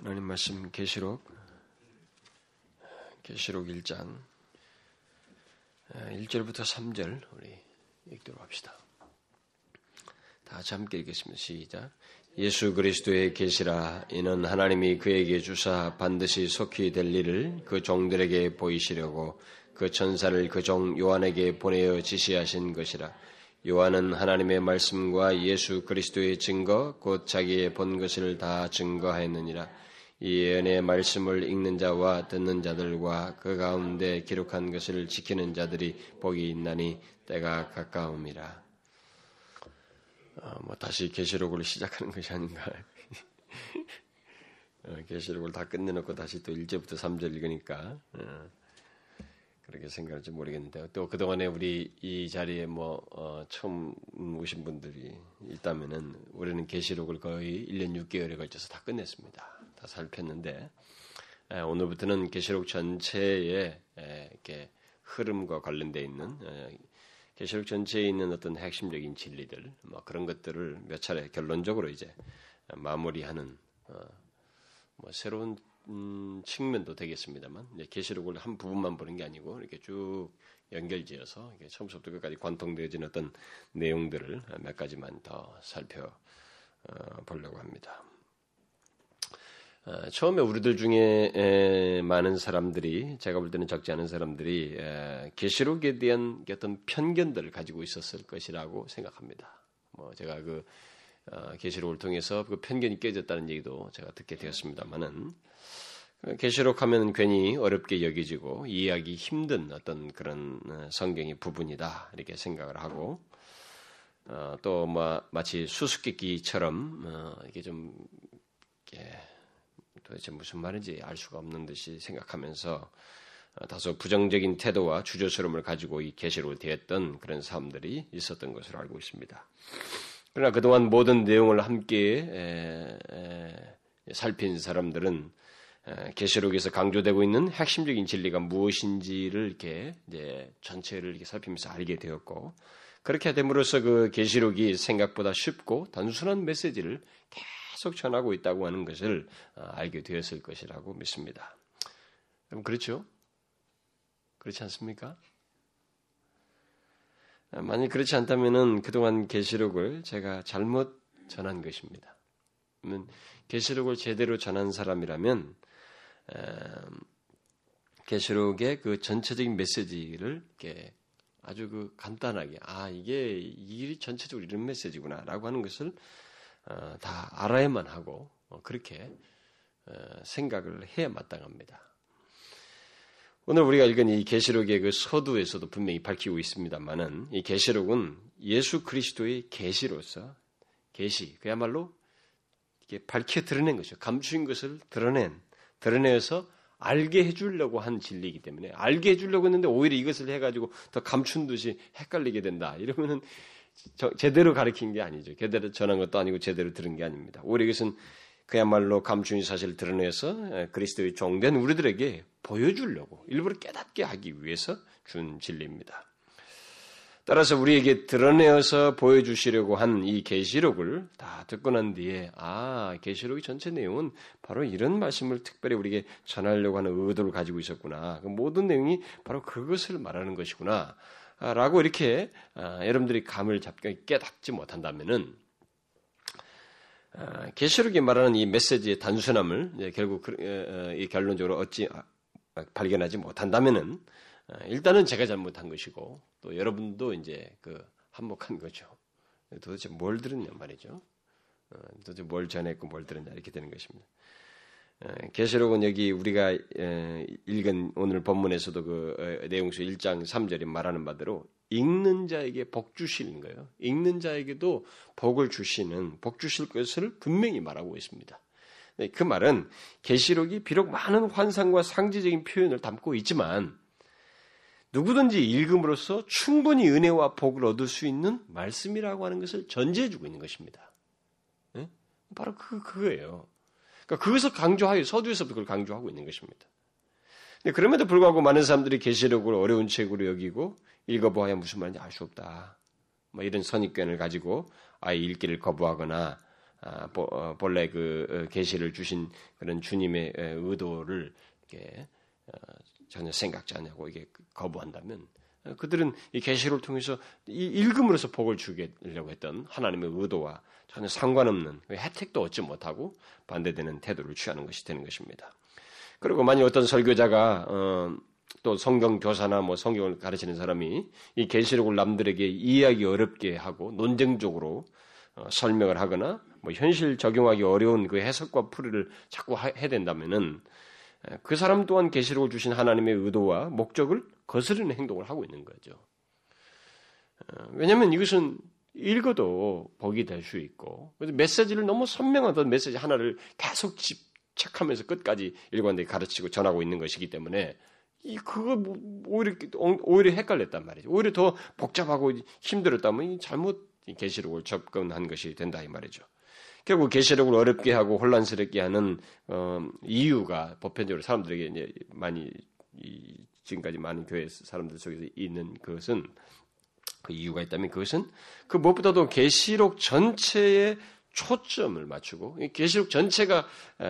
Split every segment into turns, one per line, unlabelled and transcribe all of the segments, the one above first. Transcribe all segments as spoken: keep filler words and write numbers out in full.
하나님 말씀 계시록 계시록 일 장 일 절부터 삼 절 우리 읽도록 합시다. 다 같이 함께 읽겠습니다. 시작. 예수 그리스도의 계시라. 이는 하나님이 그에게 주사 반드시 속히 될 일을 그 종들에게 보이시려고 그 천사를 그 종 요한에게 보내어 지시하신 것이라. 요한은 하나님의 말씀과 예수 그리스도의 증거 곧 자기의 본 것을 다 증거하였느니라. 이 예언의 말씀을 읽는 자와 듣는 자들과 그 가운데 기록한 것을 지키는 자들이 복이 있나니 때가 가까움이라. 어, 뭐 다시 계시록을 시작하는 것이 아닌가. 어, 계시록을 다 끝내놓고 다시 또 일 절부터 삼 절 읽으니까 어, 그렇게 생각할지 모르겠는데 또 그동안에 우리 이 자리에 뭐 어, 처음 오신 분들이 있다면은 우리는 계시록을 거의 일 년 육 개월에 걸쳐서 다 끝냈습니다. 다 살폈는데 에, 오늘부터는 계시록 전체의 에, 이렇게 흐름과 관련되어 있는 에, 계시록 전체에 있는 어떤 핵심적인 진리들 뭐 그런 것들을 몇 차례 결론적으로 이제 마무리하는 어, 뭐 새로운 음, 측면도 되겠습니다만 계시록을 한 부분만 보는 게 아니고 이렇게 쭉 연결지어서 이렇게 처음부터 끝까지 관통되어진 어떤 내용들을 몇 가지만 더 살펴 어, 보려고 합니다. 어, 처음에 우리들 중에 에, 많은 사람들이 제가 볼 때는 적지 않은 사람들이 에, 계시록에 대한 어떤 편견들을 가지고 있었을 것이라고 생각합니다. 뭐 제가 그 어, 계시록을 통해서 그 편견이 깨졌다는 얘기도 제가 듣게 되었습니다만은 계시록하면 괜히 어렵게 여겨지고 이해하기 힘든 어떤 그런 성경의 부분이다 이렇게 생각을 하고 어, 또 뭐 마치 수수께끼처럼 어, 이게 좀 이렇게 도대체 무슨 말인지 알 수가 없는 듯이 생각하면서 어, 다소 부정적인 태도와 주저스러움을 가지고 이 계시록을 대했던 그런 사람들이 있었던 것으로 알고 있습니다. 그러나 그동안 모든 내용을 함께 에, 에, 살핀 사람들은 계시록에서 강조되고 있는 핵심적인 진리가 무엇인지를 이렇게 이제 전체를 이렇게 살피면서 알게 되었고 그렇게 됨으로써 그 계시록이 생각보다 쉽고 단순한 메시지를 계속 전하고 있다고 하는 것을 알게 되었을 것이라고 믿습니다. 그럼 그렇죠? 그렇지 않습니까? 만약 그렇지 않다면은 그동안 계시록을 제가 잘못 전한 것입니다. 계시록을 제대로 전한 사람이라면 계시록의 그 전체적인 메시지를 이렇게 아주 그 간단하게 아 이게 이 전체적으로 이런 메시지구나라고 하는 것을 어, 다 알아야만 하고 어, 그렇게 어, 생각을 해야 마땅합니다. 오늘 우리가 읽은 이 계시록의 그 서두에서도 분명히 밝히고 있습니다만은 이 계시록은 예수 그리스도의 계시로서 계시 그야말로 이렇게 밝혀 드러낸 것이죠. 감추인 것을 드러낸 드러내서 알게 해주려고 한 진리이기 때문에 알게 해주려고 했는데 오히려 이것을 해가지고 더 감춘 듯이 헷갈리게 된다. 이러면은 저, 제대로 가르친 게 아니죠. 제대로 전한 것도 아니고 제대로 들은 게 아닙니다. 오히려 이것은 그야말로 감춘 사실을 드러내서 그리스도의 종된 우리들에게 보여주려고 일부러 깨닫게 하기 위해서 준 진리입니다. 따라서 우리에게 드러내어서 보여주시려고 한 이 계시록을 다 듣고 난 뒤에 아 계시록의 전체 내용은 바로 이런 말씀을 특별히 우리에게 전하려고 하는 의도를 가지고 있었구나. 그 모든 내용이 바로 그것을 말하는 것이구나 라고 이렇게 아, 여러분들이 감을 잡게 깨닫지 못한다면은 아, 계시록이 말하는 이 메시지의 단순함을 이제 결국 그, 어, 이 결론적으로 얻지 아, 발견하지 못한다면은 일단은 제가 잘못한 것이고 또 여러분도 이제 그 한몫한 거죠. 도대체 뭘 들었냐 말이죠. 도대체 뭘 전했고 뭘 들었냐 이렇게 되는 것입니다. 계시록은 여기 우리가 읽은 오늘 본문에서도 그 내용서 일 장 삼 절에 말하는 바대로 읽는 자에게 복 주시는 거예요. 읽는 자에게도 복을 주시는 복 주실 것을 분명히 말하고 있습니다. 그 말은 계시록이 비록 많은 환상과 상징적인 표현을 담고 있지만 누구든지 읽음으로써 충분히 은혜와 복을 얻을 수 있는 말씀이라고 하는 것을 전제해주고 있는 것입니다. 네? 바로 그, 그거예요. 그러니까 그것을 강조하여 서두에서부터 그걸 강조하고 있는 것입니다. 근데 그럼에도 불구하고 많은 사람들이 계시록을 어려운 책으로 여기고 읽어보아야 무슨 말인지 알 수 없다. 뭐 이런 선입견을 가지고 아예 읽기를 거부하거나 아, 본래 그 계시를 주신 그런 주님의 의도를 이렇게 전혀 생각지 않냐고 이게 거부한다면 그들은 이 계시를 통해서 이 읽음으로써 복을 주려고 했던 하나님의 의도와 전혀 상관없는 혜택도 얻지 못하고 반대되는 태도를 취하는 것이 되는 것입니다. 그리고 만약 어떤 설교자가 어, 또 성경 교사나 뭐 성경을 가르치는 사람이 이 계시록을 남들에게 이해하기 어렵게 하고 논쟁적으로 어, 설명을 하거나 뭐 현실 적용하기 어려운 그 해석과 풀이를 자꾸 하, 해야 된다면은 그 사람 또한 계시록을 주신 하나님의 의도와 목적을 거스르는 행동을 하고 있는 거죠. 어, 왜냐하면 이것은 읽어도 복이 될 수 있고 메시지를 너무 선명하던 메시지 하나를 계속 집착하면서 끝까지 일관되게 가르치고 전하고 있는 것이기 때문에 이 그거 뭐 오히려 오히려 헷갈렸단 말이죠. 오히려 더 복잡하고 힘들었다면 잘못 계시록을 접근한 것이 된다 이 말이죠. 결국 계시록을 어렵게 하고 혼란스럽게 하는 어, 이유가 보편적으로 사람들에게 이제 많이 이, 지금까지 많은 교회 사람들 속에서 있는 그것은 그 이유가 있다면 그것은 그 무엇보다도 계시록 전체에 초점을 맞추고 계시록 전체가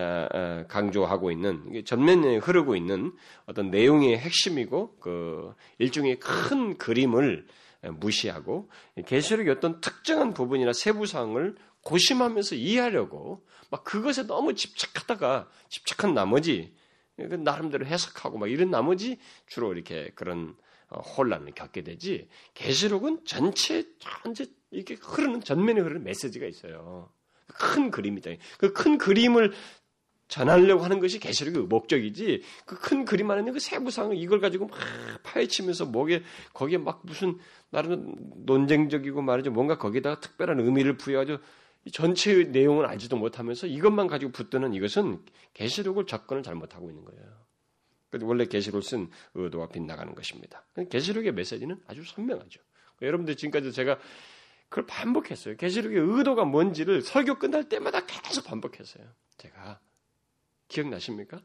강조하고 있는 전면에 흐르고 있는 어떤 내용의 핵심이고 그 일종의 큰 그림을 무시하고 계시록의 어떤 특정한 부분이나 세부 사항을 고심하면서 이해하려고 막 그것에 너무 집착하다가 집착한 나머지 나름대로 해석하고 막 이런 나머지 주로 이렇게 그런 혼란을 겪게 되지. 계시록은 전체 전체 이렇게 흐르는 전면에 흐르는 메시지가 있어요. 큰 그림이다. 그 큰 그림을 전하려고 하는 것이 계시록의 목적이지. 그 큰 그림 안에 있는 그 세부상을 이걸 가지고 막 파헤치면서 뭐게 거기에 막 무슨 나름 논쟁적이고 말이죠. 뭔가 거기다가 특별한 의미를 부여하죠. 전체의 내용을 알지도 못하면서 이것만 가지고 붙드는 이것은 계시록을 접근을 잘못하고 있는 거예요. 원래 계시록을 쓴 의도가 빗나가는 것입니다. 계시록의 메시지는 아주 선명하죠. 여러분들 지금까지 제가 그걸 반복했어요. 계시록의 의도가 뭔지를 설교 끝날 때마다 계속 반복했어요. 제가 기억나십니까?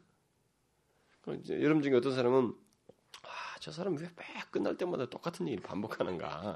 여러분 중에 어떤 사람은 아, 저 사람 왜 매 끝날 때마다 똑같은 얘기를 반복하는가?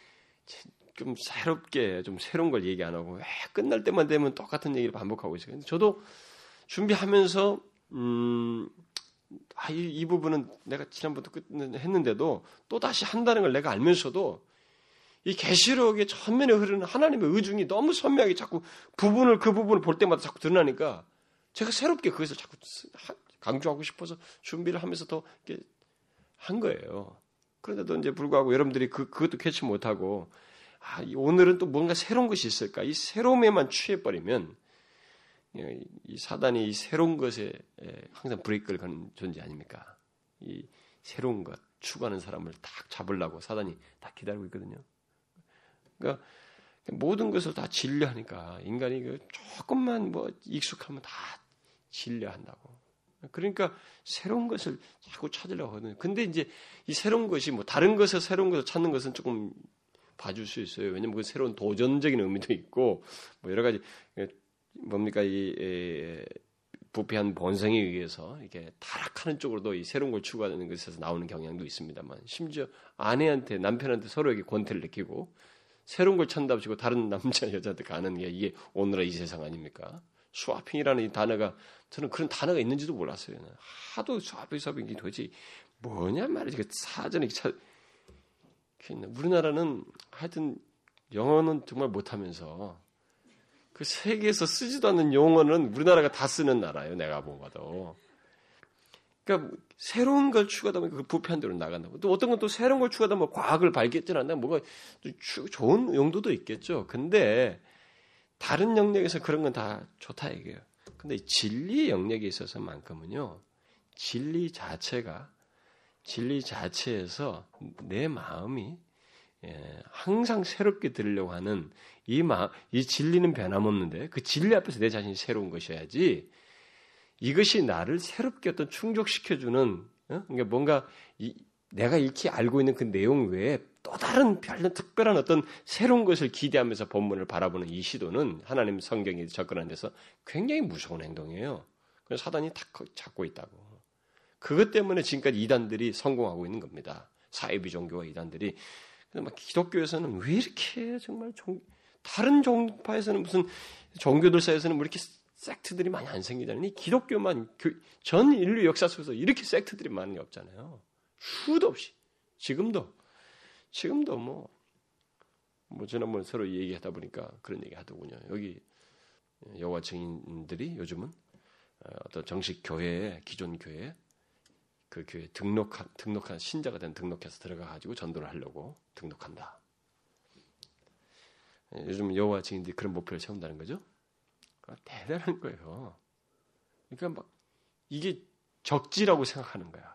좀 새롭게 좀 새로운 걸 얘기 안 하고 왜 끝날 때만 되면 똑같은 얘기를 반복하고 있어요. 저도 준비하면서 음, 아, 이, 이 부분은 내가 지난번부터 했는데도 또 다시 한다는 걸 내가 알면서도 이 계시록의 전면에 흐르는 하나님의 의중이 너무 선명하게 자꾸 부분을 그 부분을 볼 때마다 자꾸 드러나니까 제가 새롭게 그것을 자꾸 강조하고 싶어서 준비를 하면서 더 이렇게 한 거예요. 그런데도 이제 불구하고 여러분들이 그 그것도 캐치 못하고 아, 오늘은 또 뭔가 새로운 것이 있을까? 이 새로움에만 취해버리면 이 사단이 이 새로운 것에 항상 브레이크를 거는 존재 아닙니까? 이 새로운 것 추구하는 사람을 딱 잡으려고 사단이 딱 기다리고 있거든요. 그러니까 모든 것을 다 진료하니까 인간이 조금만 뭐 익숙하면 다 진료한다고. 그러니까 새로운 것을 자꾸 찾으려고 하거든요. 근데 이제 이 새로운 것이 뭐 다른 것을 새로운 것을 찾는 것은 조금 봐줄 수 있어요. 왜냐면 그 새로운 도전적인 의미도 있고 뭐 여러 가지 뭡니까 이 에, 부패한 본성에 의해서 이렇게 타락하는 쪽으로도 이 새로운 걸 추구하는 것에서 나오는 경향도 있습니다만 심지어 아내한테 남편한테 서로에게 권태를 느끼고 새로운 걸 찾는다고 치고 다른 남자 여자한테 가는 게 이게 오늘의 이 세상 아닙니까? 스와핑이라는 이 단어가 저는 그런 단어가 있는지도 몰랐어요. 하도 스와핑 스와핑이 도대체 뭐냐 말이지. 사전에 찾 우리나라는 하여튼 영어는 정말 못하면서 그 세계에서 쓰지도 않는 용어는 우리나라가 다 쓰는 나라예요. 내가 보고도. 그러니까 새로운 걸 추구하다 보니까 그 부패한 대로 나간다고. 또 어떤 건 또 새로운 걸 추구하다 보면 과학을 발견한다. 뭐가 좋은 용도도 있겠죠. 근데 다른 영역에서 그런 건 다 좋다 이게요. 근데 진리 영역에 있어서만큼은요. 진리 자체가 진리 자체에서 내 마음이 예, 항상 새롭게 들으려고 하는 이 마음, 이 진리는 변함없는데 그 진리 앞에서 내 자신이 새로운 것이어야지 이것이 나를 새롭게 어떤 충족시켜주는 어? 그러니까 뭔가 이, 내가 익히 알고 있는 그 내용 외에 또 다른 별로 특별한 어떤 새로운 것을 기대하면서 본문을 바라보는 이 시도는 하나님 성경에 접근하는 데서 굉장히 무서운 행동이에요. 그래서 사단이 다 잡고 있다고. 그것 때문에 지금까지 이단들이 성공하고 있는 겁니다. 사이비 종교와 이단들이. 근데 막 기독교에서는 왜 이렇게 정말 종, 다른 종파에서는 무슨 종교들 사이에서는 뭐 이렇게 섹트들이 많이 안 생기잖아요. 이 기독교만 전 인류 역사 속에서 이렇게 섹트들이 많은 게 없잖아요. 수도 없이 지금도 지금도 뭐 뭐 지난번 서로 얘기하다 보니까 그런 얘기 하더군요. 여기 여호와 증인들이 요즘은 어떤 정식 교회에 기존 교회에 그 교회 등록한 등록한 신자가 된 등록해서 들어가 가지고 전도를 하려고 등록한다. 요즘 여호와 증인들이 그런 목표를 세운다는 거죠. 대단한 거예요. 그러니까 막 이게 적지라고 생각하는 거야.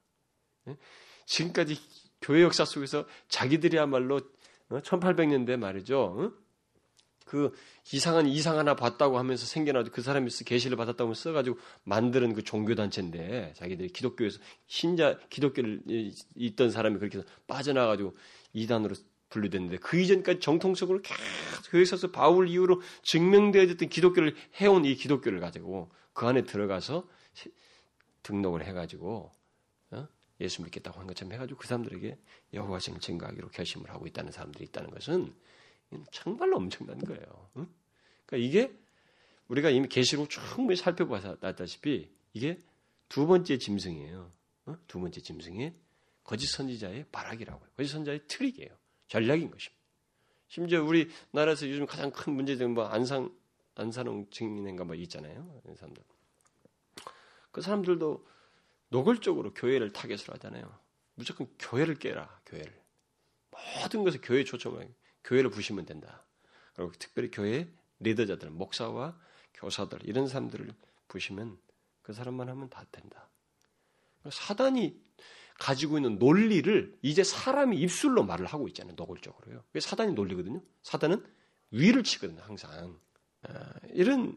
지금까지 교회 역사 속에서 자기들이야말로 천팔백 년대 말이죠. 그 이상한 이상 하나 봤다고 하면서 생겨나도 그 사람이 계시를 받았다고 써가지고 만드는 그 종교단체인데 자기들이 기독교에서 신자 기독교를 있던 사람이 그렇게 해서 빠져나가지고 이단으로 분류됐는데 그 이전까지 정통적으로 계속 교회 있어서 바울 이후로 증명되어졌던 기독교를 해온 이 기독교를 가지고 그 안에 들어가서 등록을 해가지고 어? 예수 믿겠다고 한 것처럼 해가지고 그 사람들에게 여호와 증인 증거하기로 결심을 하고 있다는 사람들이 있다는 것은 정말로 엄청난 거예요. 응? 그러니까 이게 우리가 이미 계시록 충분히 살펴봤다시피 이게 두 번째 짐승이에요. 어? 두 번째 짐승이 거짓 선지자의 발악이라고 해요. 거짓 선지자의 트릭이에요. 전략인 것입니다. 심지어 우리 나라에서 요즘 가장 큰 문제된 뭐 안상 안산홍 증인인가 뭐 있잖아요. 그 사람들. 그 사람들도 노골적으로 교회를 타겟으로 하잖아요. 무조건 교회를 깨라, 교회를. 모든 것을 교회에 초점을 교회를 부시면 된다. 그리고 특별히 교회 리더자들, 목사와 교사들 이런 사람들을 부시면 그 사람만 하면 다 된다. 사단이 가지고 있는 논리를 이제 사람이 입술로 말을 하고 있잖아요. 노골적으로요. 그게 사단이 논리거든요. 사단은 위를 치거든요. 항상. 아, 이런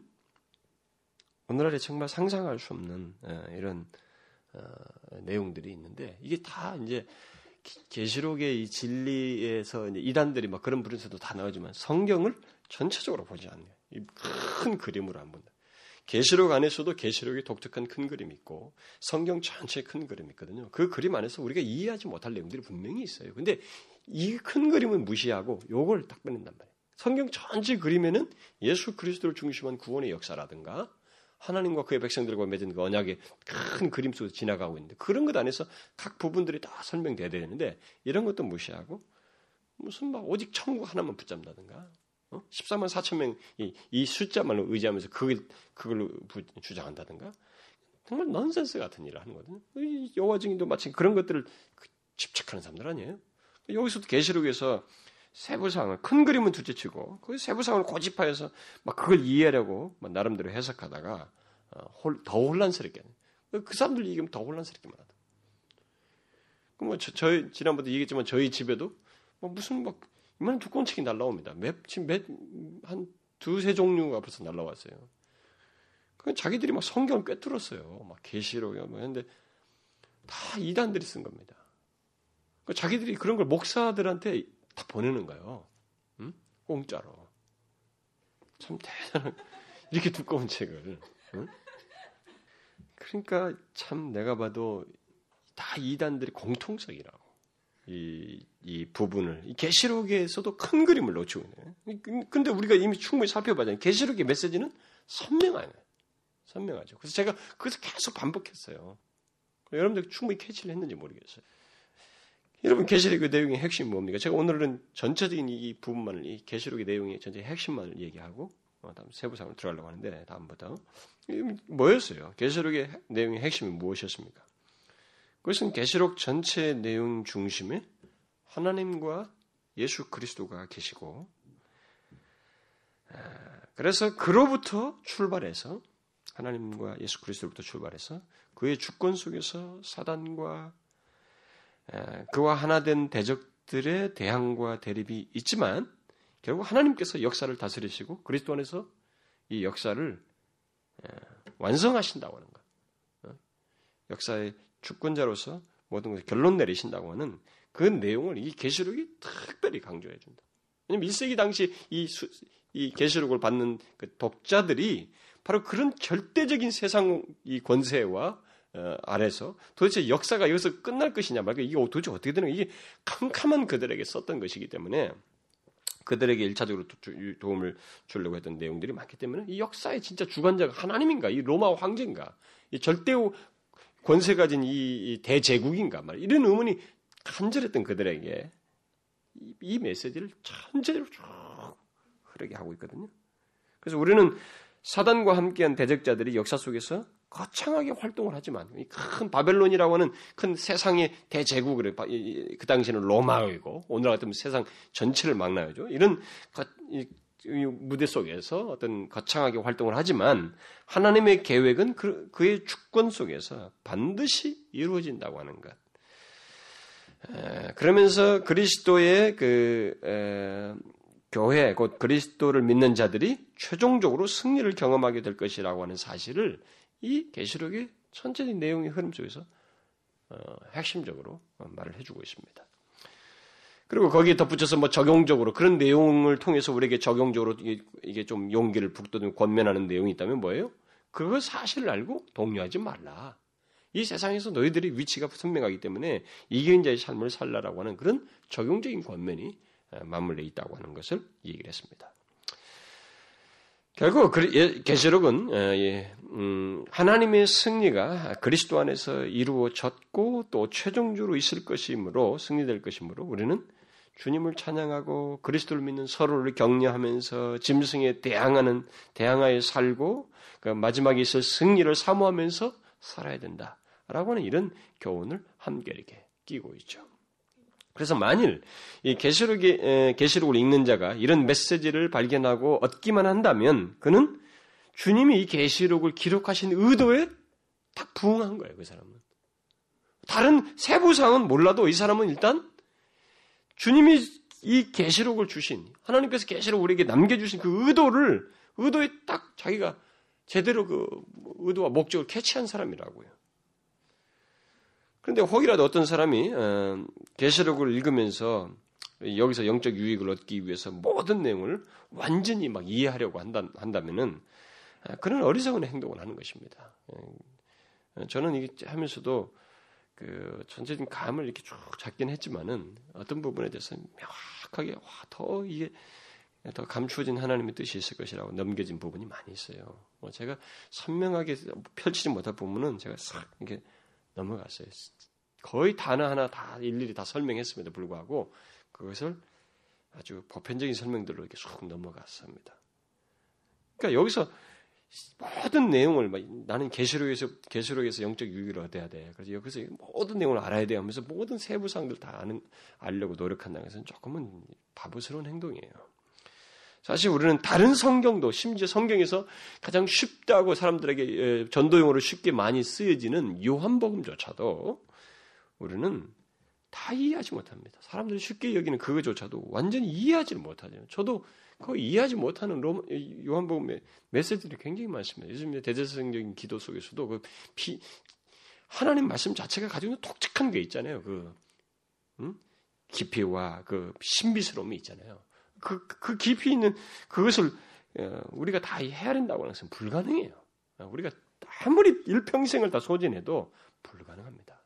오늘날에 정말 상상할 수 없는 아, 이런 어, 내용들이 있는데 이게 다 이제 계시록의 이 진리에서 이제 이단들이 막 그런 부분에서도 다 나오지만 성경을 전체적으로 보지 않네요. 이 큰 그림으로 안 본다. 계시록 안에서도 계시록의 독특한 큰 그림이 있고 성경 전체의 큰 그림이 있거든요. 그 그림 안에서 우리가 이해하지 못할 내용들이 분명히 있어요. 근데 이 큰 그림은 무시하고 요걸 딱 빼낸단 말이에요. 성경 전체 그림에는 예수 그리스도를 중심한 구원의 역사라든가 하나님과 그의 백성들과 맺은 그 언약의 큰 그림 속에서 지나가고 있는데 그런 것 안에서 각 부분들이 다 설명돼야 되는데 이런 것도 무시하고 무슨 막 오직 천국 하나만 붙잡는다든가 어? 십사만 사천 명 이 이 숫자만을 의지하면서 그걸 그걸로 주장한다든가 정말 넌센스 같은 일을 하는 거거든요. 여호와 증인도 마치 그런 것들을 집착하는 사람들 아니에요? 여기서도 계시록에서 세부사항을 큰 그림은 둘째치고 그 세부사항을 고집하여서 막 그걸 이해하려고 막 나름대로 해석하다가 어, 홀, 더 혼란스럽게 그 사람들 얘기하면 더 혼란스럽게만 하다. 그뭐 저희 지난번에 얘기했지만 저희 집에도 뭐 무슨 막 이만 두꺼운 책이 날라옵니다. 몇 지금 몇한 두세 종류가 벌써 날라왔어요. 그 자기들이 막 성경을 꿰뚫었어요. 막 계시록이요 뭐 했는데 다 이단들이 쓴 겁니다. 그 자기들이 그런 걸 목사들한테 다 보내는 거예요. 응? 공짜로. 참 대단한 이렇게 두꺼운 책을. 응? 그러니까 참 내가 봐도 다 이단들이 공통적이라고. 이, 이 부분을 이 계시록에서도 큰 그림을 놓치고 있네. 근데 우리가 이미 충분히 살펴봤잖아요. 계시록의 메시지는 선명하네. 선명하죠. 그래서 제가 그래서 계속 반복했어요. 여러분들 충분히 캐치를 했는지 모르겠어요. 여러분 계시록의 내용의 핵심이 뭡니까? 제가 오늘은 전체적인 이 부분만을 이 계시록의 내용의 전체 핵심만을 얘기하고 어, 다음 세부사항으로 들어가려고 하는데 다음부터 뭐였어요? 계시록의 내용의 핵심이 무엇이었습니까? 그것은 계시록 전체 내용 중심에 하나님과 예수 그리스도가 계시고 그래서 그로부터 출발해서 하나님과 예수 그리스도로부터 출발해서 그의 주권 속에서 사단과 그와 하나 된 대적들의 대항과 대립이 있지만 결국 하나님께서 역사를 다스리시고 그리스도 안에서 이 역사를 완성하신다고 하는 것. 역사의 주권자로서 모든 것을 결론 내리신다고 하는 그 내용을 이 계시록이 특별히 강조해 준다. 왜냐하면 일 세기 당시 이, 수, 이 계시록을 받는 그 독자들이 바로 그런 절대적인 세상 이 권세와 어, 아래서 도대체 역사가 여기서 끝날 것이냐 말까 이게 도대체 어떻게 되는 거야? 이게 캄캄한 그들에게 썼던 것이기 때문에 그들에게 일차적으로 도움을 주려고 했던 내용들이 많기 때문에 이 역사의 진짜 주관자가 하나님인가, 이 로마 황제인가, 이 절대 권세 가진 이 대제국인가 말 이런 의문이 간절했던 그들에게 이, 이 메시지를 전체적으로 쭉 흐르게 하고 있거든요. 그래서 우리는 사단과 함께한 대적자들이 역사 속에서 거창하게 활동을 하지만 이 큰 바벨론이라고 하는 큰 세상의 대제국을 그 당시에는 로마이고 오늘 같으면 세상 전체를 망라하죠. 이런 무대 속에서 어떤 거창하게 활동을 하지만 하나님의 계획은 그, 그의 주권 속에서 반드시 이루어진다고 하는 것. 에, 그러면서 그리스도의 그 에, 교회, 곧 그리스도를 믿는 자들이 최종적으로 승리를 경험하게 될 것이라고 하는 사실을 이 계시록의 전체적인 내용의 흐름 속에서 어, 핵심적으로 말을 해주고 있습니다. 그리고 거기에 덧붙여서 뭐 적용적으로 그런 내용을 통해서 우리에게 적용적으로 이게, 이게 좀 용기를 북돋우는 권면하는 내용이 있다면 뭐예요? 그 사실을 알고 동요하지 말라. 이 세상에서 너희들의 위치가 선명하기 때문에 이기는 자의 삶을 살라라고 하는 그런 적용적인 권면이 맞물려 있다고 하는 것을 얘기를 했습니다. 결국 계시록은 하나님의 승리가 그리스도 안에서 이루어졌고 또 최종적으로 있을 것이므로 승리될 것이므로 우리는 주님을 찬양하고 그리스도를 믿는 서로를 격려하면서 짐승에 대항하는 대항하여 살고 그 마지막에 있을 승리를 사모하면서 살아야 된다라고 하는 이런 교훈을 함께 이렇게 끼고 있죠. 그래서 만일 이 계시록의 계시록을 읽는 자가 이런 메시지를 발견하고 얻기만 한다면 그는 주님이 이 계시록을 기록하신 의도에 딱 부응한 거예요. 그 사람은 다른 세부 사항은 몰라도 이 사람은 일단 주님이 이 계시록을 주신 하나님께서 계시록을 우리에게 남겨주신 그 의도를 의도에 딱 자기가 제대로 그 의도와 목적을 캐치한 사람이라고요. 그런데 혹이라도 어떤 사람이 계시록을 읽으면서 여기서 영적 유익을 얻기 위해서 모든 내용을 완전히 막 이해하려고 한다, 한다면은 그런 어리석은 행동을 하는 것입니다. 저는 이게 하면서도 그 전체적인 감을 이렇게 쭉 잡긴 했지만은 어떤 부분에 대해서 명확하게 와, 더 이게 더 감추어진 하나님의 뜻이 있을 것이라고 넘겨진 부분이 많이 있어요. 뭐 제가 선명하게 펼치지 못할 부분은 제가 싹 이렇게 넘어갔어요. 거의 단어 하나 다 일일이 다 설명했음에도 불구하고 그것을 아주 보편적인 설명들로 이렇게 쑥 넘어갔습니다. 그러니까 여기서 모든 내용을 나는 계시록에서 계시록에서 영적 유익을 얻어야 돼. 그래서 여기서 모든 내용을 알아야 돼 하면서 모든 세부 사항들 다 아는 알려고 노력한다는 것은 조금은 바보스러운 행동이에요. 사실 우리는 다른 성경도 심지어 성경에서 가장 쉽다고 사람들에게 전도용어로 쉽게 많이 쓰여지는 요한복음조차도 우리는 다 이해하지 못합니다. 사람들이 쉽게 여기는 그거조차도 완전히 이해하지 못하죠. 저도 그거 이해하지 못하는 로마, 요한복음의 메시지들이 굉장히 많습니다. 요즘 대제사장적인 기도 속에서도 그 비, 하나님 말씀 자체가 가지고 있는 독특한 게 있잖아요. 그 음? 깊이와 그 신비스러움이 있잖아요. 그, 그 깊이 있는 그것을 우리가 다 헤아린다고 하는 것은 불가능해요. 우리가 아무리 일평생을 다 소진해도 불가능합니다.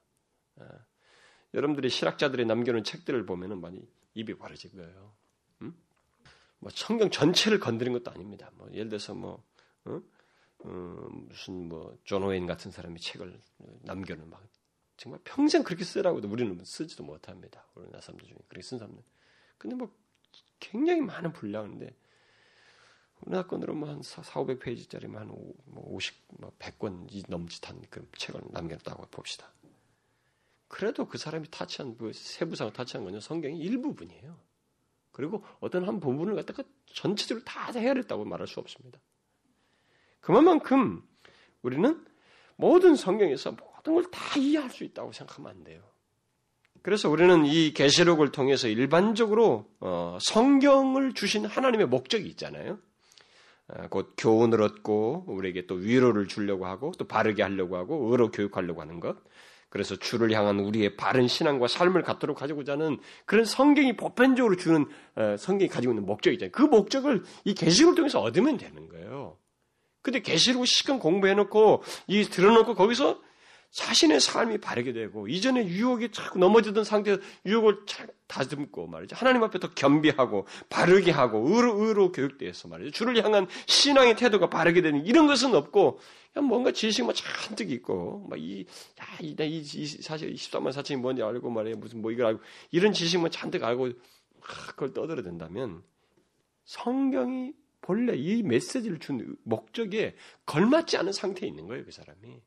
여러분들이 실학자들이 남겨놓은 책들을 보면은 많이 입이 벌어질 거예요. 음? 뭐 성경 전체를 건드린 것도 아닙니다. 뭐 예를 들어서 뭐 어? 어, 무슨 뭐 존 오웬 같은 사람이 책을 남겨놓은 막 정말 평생 그렇게 쓰라고도 우리는 쓰지도 못합니다. 우리나라 사람들 중에 그렇게 쓴 사람들. 근데 뭐 굉장히 많은 분량인데 우리나라 건으로 뭐 한 사오백 페이지짜리만 한 오십, 뭐 백 권이 넘짓한 그 책을 남겨놨다고 봅시다. 그래도 그 사람이 타치한 그 세부상을 타치한 건요 성경의 일부분이에요. 그리고 어떤 한 부분을 갖다가 전체적으로 다 헤아렸다고 말할 수 없습니다. 그만큼 우리는 모든 성경에서 모든 걸 다 이해할 수 있다고 생각하면 안 돼요. 그래서 우리는 이 계시록을 통해서 일반적으로 어, 성경을 주신 하나님의 목적이 있잖아요. 어, 곧 교훈을 얻고 우리에게 또 위로를 주려고 하고 또 바르게 하려고 하고 의로 교육하려고 하는 것. 그래서 주를 향한 우리의 바른 신앙과 삶을 갖도록 가지고자 하는 그런 성경이 보편적으로 주는 어, 성경이 가지고 있는 목적이 있잖아요. 그 목적을 이 계시록을 통해서 얻으면 되는 거예요. 근데 계시록을 시간 공부해놓고 이 들어놓고 거기서 자신의 삶이 바르게 되고 이전에 유혹에 자꾸 넘어지던 상태에서 유혹을 잘 다듬고 말이죠. 하나님 앞에 더 겸비하고 바르게 하고 의로, 의로 교육되어서 말이죠. 주를 향한 신앙의 태도가 바르게 되는 이런 것은 없고 그냥 뭔가 지식만 잔뜩 있고 막 이, 야, 이, 이, 이 사실 십삼만 사천이 뭔지 알고 말이에요. 무슨 뭐 이걸 알고 이런 지식만 잔뜩 알고 그걸 떠들어댄다면 성경이 본래 이 메시지를 준 목적에 걸맞지 않은 상태에 있는 거예요. 그 사람이.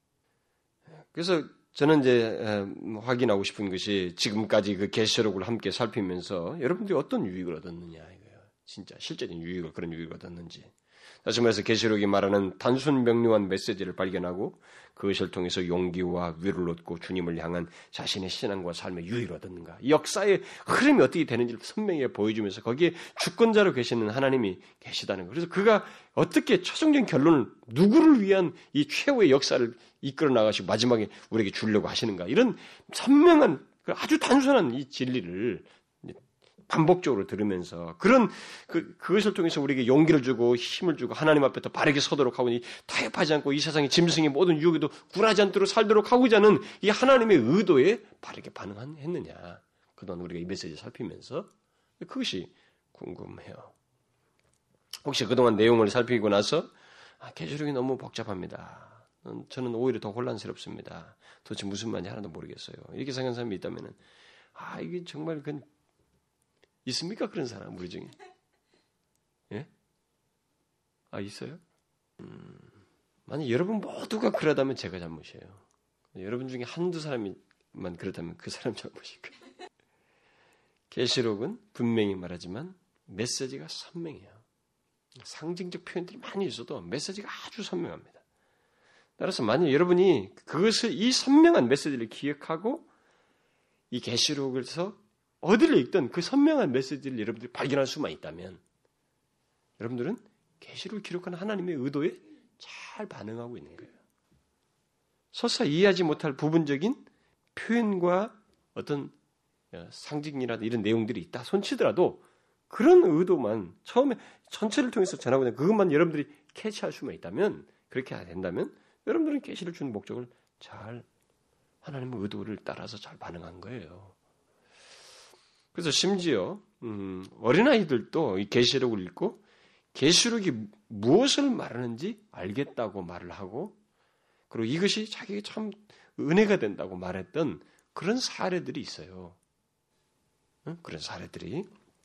그래서 저는 이제 확인하고 싶은 것이 지금까지 그 계시록을 함께 살피면서 여러분들이 어떤 유익을 얻었느냐 이거예요. 진짜 실제적인 유익을 그런 유익을 얻었는지. 다시 말해서 계시록이 말하는 단순 명료한 메시지를 발견하고 그것을 통해서 용기와 위로를 얻고 주님을 향한 자신의 신앙과 삶의 유익을 얻었는가. 이 역사의 흐름이 어떻게 되는지를 선명하게 보여주면서 거기에 주권자로 계시는 하나님이 계시다는 거. 그래서 그가 어떻게 최종적인 결론을 누구를 위한 이 최후의 역사를 이끌어 나가시고 마지막에 우리에게 주려고 하시는가. 이런 선명한 아주 단순한 이 진리를 반복적으로 들으면서 그런 그 그것을 통해서 우리에게 용기를 주고 힘을 주고 하나님 앞에 더 바르게 서도록 하고 타협하지 않고 이 세상의 짐승의 모든 유혹에도 굴하지 않도록 살도록 하고자 하는 이 하나님의 의도에 바르게 반응했느냐. 그동안 우리가 이 메시지를 살피면서 그것이 궁금해요. 혹시 그동안 내용을 살피고 나서 아, 계시록이 너무 복잡합니다. 저는 오히려 더 혼란스럽습니다. 도대체 무슨 말인지 하나도 모르겠어요. 이렇게 생각하는 사람이 있다면 아 이게 정말 그건 있습니까? 그런 사람, 우리 중에? 예? 아, 있어요? 음, 만약 여러분 모두가 그러다면 제가 잘못이에요. 여러분 중에 한두 사람만 그렇다면 그 사람 잘못일 거예요. 계시록은 분명히 말하지만 메시지가 선명해요. 상징적 표현들이 많이 있어도 메시지가 아주 선명합니다. 따라서 만약 여러분이 그것을, 이 선명한 메시지를 기억하고 이 계시록에서 어디를 읽든 그 선명한 메시지를 여러분들이 발견할 수만 있다면 여러분들은 계시록을 기록하는 하나님의 의도에 잘 반응하고 있는 거예요. 설사 이해하지 못할 부분적인 표현과 어떤 상징이라든 이런 내용들이 있다 손치더라도 그런 의도만 처음에 전체를 통해서 전하고 있는 그것만 여러분들이 캐치할 수만 있다면 그렇게 된다면 여러분들은 계시를 주는 목적을 잘 하나님의 의도를 따라서 잘 반응한 거예요. 그래서 심지어 음, 어린아이들도 이 계시록을 읽고 계시록이 무엇을 말하는지 알겠다고 말을 하고 그리고 이것이 자기에게 참 은혜가 된다고 말했던 그런 사례들이 있어요. 응? 그런 사례들이.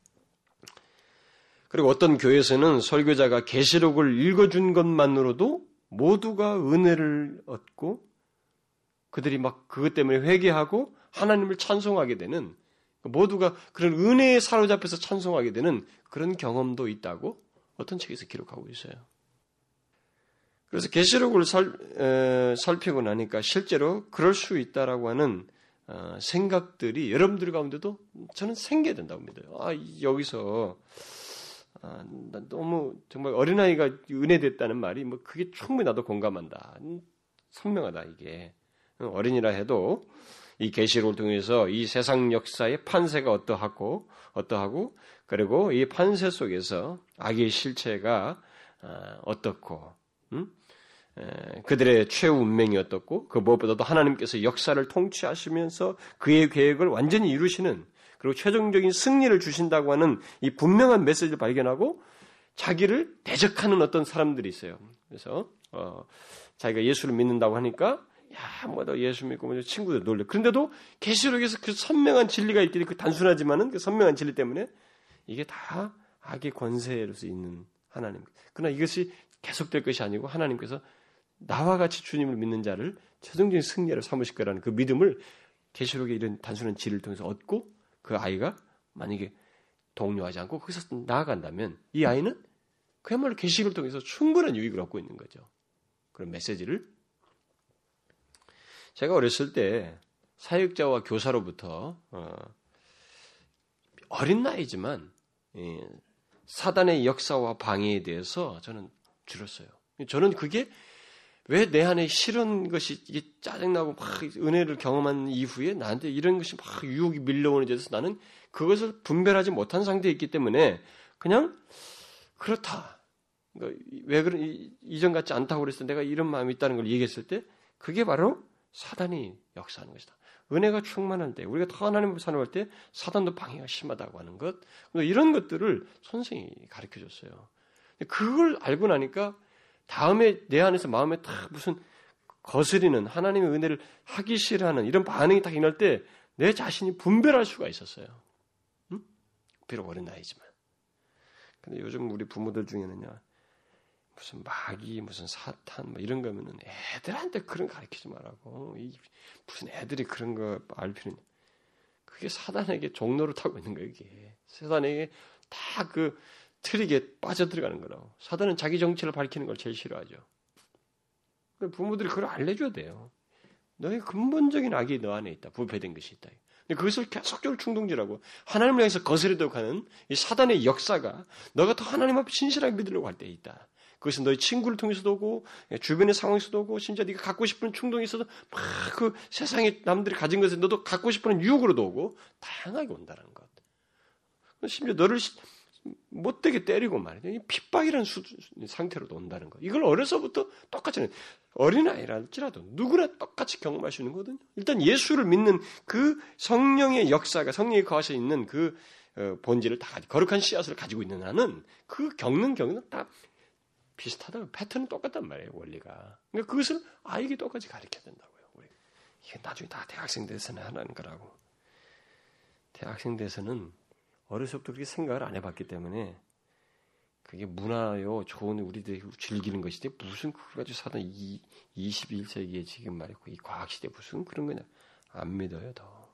그리고 어떤 교회에서는 설교자가 계시록을 읽어준 것만으로도 모두가 은혜를 얻고 그들이 막 그것 때문에 회개하고 하나님을 찬송하게 되는 모두가 그런 은혜에 사로잡혀서 찬송하게 되는 그런 경험도 있다고 어떤 책에서 기록하고 있어요. 그래서 계시록을 살, 에, 살피고 나니까 실제로 그럴 수 있다라고 하는 어, 생각들이 여러분들 가운데도 저는 생겨야 된다고 믿어요. 아, 여기서 아, 너무 정말 어린아이가 은혜됐다는 말이 뭐 그게 충분히 나도 공감한다. 선명하다 이게. 어린이라 해도 이 계시록을 통해서 이 세상 역사의 판세가 어떠하고 어떠하고 그리고 이 판세 속에서 악의 실체가 어떻고 음? 그들의 최후 운명이 어떻고 그 무엇보다도 하나님께서 역사를 통치하시면서 그의 계획을 완전히 이루시는 그리고 최종적인 승리를 주신다고 하는 이 분명한 메시지를 발견하고 자기를 대적하는 어떤 사람들이 있어요. 그래서 어, 자기가 예수를 믿는다고 하니까 야, 뭐, 너 예수 믿고, 뭐, 친구들 놀래. 그런데도, 계시록에서 그 선명한 진리가 있기 그 단순하지만은 그 선명한 진리 때문에 이게 다 악의 권세로서 있는 하나님. 그러나 이것이 계속될 것이 아니고 하나님께서 나와 같이 주님을 믿는 자를 최종적인 승리로 삼으실 거라는 그 믿음을 계시록의 이런 단순한 진리를 통해서 얻고 그 아이가 만약에 동요하지 않고 거기서 나아간다면 이 아이는 그야말로 계시록을 통해서 충분한 유익을 얻고 있는 거죠. 그런 메시지를 제가 어렸을 때 사역자와 교사로부터 어, 어린 나이지만 예, 사단의 역사와 방해에 대해서 저는 들었어요. 저는 그게 왜 내 안에 싫은 것이 이게 짜증나고 막 은혜를 경험한 이후에 나한테 이런 것이 막 유혹이 밀려오는 데서 나는 그것을 분별하지 못한 상태에 있기 때문에 그냥 그렇다. 그러니까 왜 그런 이전 같지 않다고 그랬을 때 내가 이런 마음이 있다는 걸 얘기했을 때 그게 바로 사단이 역사하는 것이다. 은혜가 충만할 때, 우리가 더 하나님을 사랑할 때 사단도 방해가 심하다고 하는 것, 이런 것들을 선생이 가르쳐줬어요. 그걸 알고 나니까 다음에 내 안에서 마음에 딱 무슨 거스리는 하나님의 은혜를 하기 싫어하는 이런 반응이 딱 일어날 때 내 자신이 분별할 수가 있었어요. 응? 비록 어린 나이지만. 근데 요즘 우리 부모들 중에는요, 무슨 마귀, 무슨 사탄, 뭐 이런 거면은 애들한테 그런 거 가르치지 말라고. 이 무슨 애들이 그런 거 알 필요는. 그게 사단에게 종로를 타고 있는 거예요, 이게. 사단에게 다 그 트릭에 빠져들어가는 거라고. 사단은 자기 정체를 밝히는 걸 제일 싫어하죠. 부모들이 그걸 알려줘야 돼요. 너의 근본적인 악이 너 안에 있다. 부패된 것이 있다. 근데 그것을 계속적으로 충동질하고 하나님을 향해서 거스르도록 하는 이 사단의 역사가 너가 더 하나님 앞에 신실하게 믿으려고 할 때 있다. 그것은 너의 친구를 통해서도 오고 주변의 상황에서도 오고 심지어 네가 갖고 싶은 충동이 있어도 막 그 세상에 남들이 가진 것을 너도 갖고 싶은 유혹으로도 오고 다양하게 온다는 것. 심지어 너를 못되게 때리고 말이야. 핍박이라는 수, 상태로도 온다는 거. 이걸 어려서부터 똑같이 어린아이랄지라도 누구나 똑같이 경험할 수 있는 거거든요. 일단 예수를 믿는 그 성령의 역사가 성령이 거하셔 있는 그 본질을 다 가지고 거룩한 씨앗을 가지고 있는 한은 그 겪는 경우는 다 비슷하다. 패턴은 똑같단 말이에요. 원리가. 그러니까 그것을 아이에게 똑같이 가르쳐야 된다고요. 우리. 이게 나중에 다 대학생 돼서는 하는 거라고. 대학생 돼서는 어려서부터 그렇게 생각을 안 해봤기 때문에 그게 문화요, 좋은 우리들이 즐기는 것이지 무슨 그걸 가지고 사다 이 이십일 세기에 지금 말이고 이 과학시대 무슨 그런 거냐 안 믿어요 더.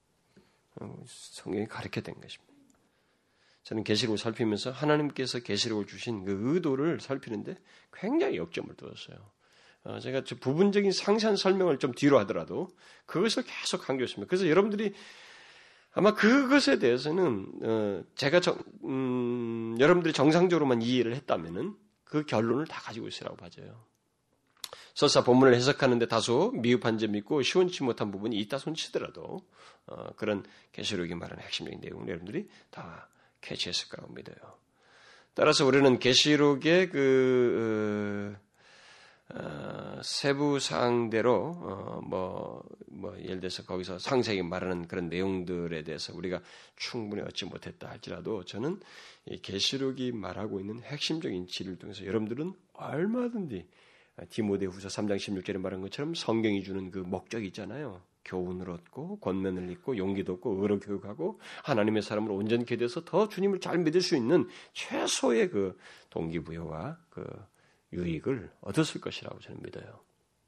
성경이 가르쳐야 된 것입니다. 저는 계시록을 살피면서 하나님께서 계시록을 주신 그 의도를 살피는데 굉장히 역점을 두었어요. 어, 제가 부분적인 상세한 설명을 좀 뒤로 하더라도 그것을 계속 강조했습니다. 그래서 여러분들이 아마 그것에 대해서는 어, 제가 정, 음, 여러분들이 정상적으로만 이해를 했다면은 그 결론을 다 가지고 있으라고 봐져요. 설사 본문을 해석하는데 다소 미흡한 점이 있고 시원치 못한 부분이 있다 손치더라도 어, 그런 계시록이 말하는 핵심적인 내용을 여러분들이 다 캐치했을 거라고 믿어요. 따라서 우리는 계시록의 그 어, 어, 세부 사항대로 어, 뭐, 뭐 예를 들어서 거기서 상세하게 말하는 그런 내용들에 대해서 우리가 충분히 얻지 못했다 할지라도 저는 이 계시록이 말하고 있는 핵심적인 진리를 통해서 여러분들은 얼마든지 디모데후서 삼 장 십육 절에 말한 것처럼 성경이 주는 그 목적이 있잖아요. 교훈을 얻고 권면을 읽고 용기도 얻고 의로 교육하고 하나님의 사람으로 온전케 돼서 더 주님을 잘 믿을 수 있는 최소의 그 동기부여와 그 유익을 얻었을 것이라고 저는 믿어요.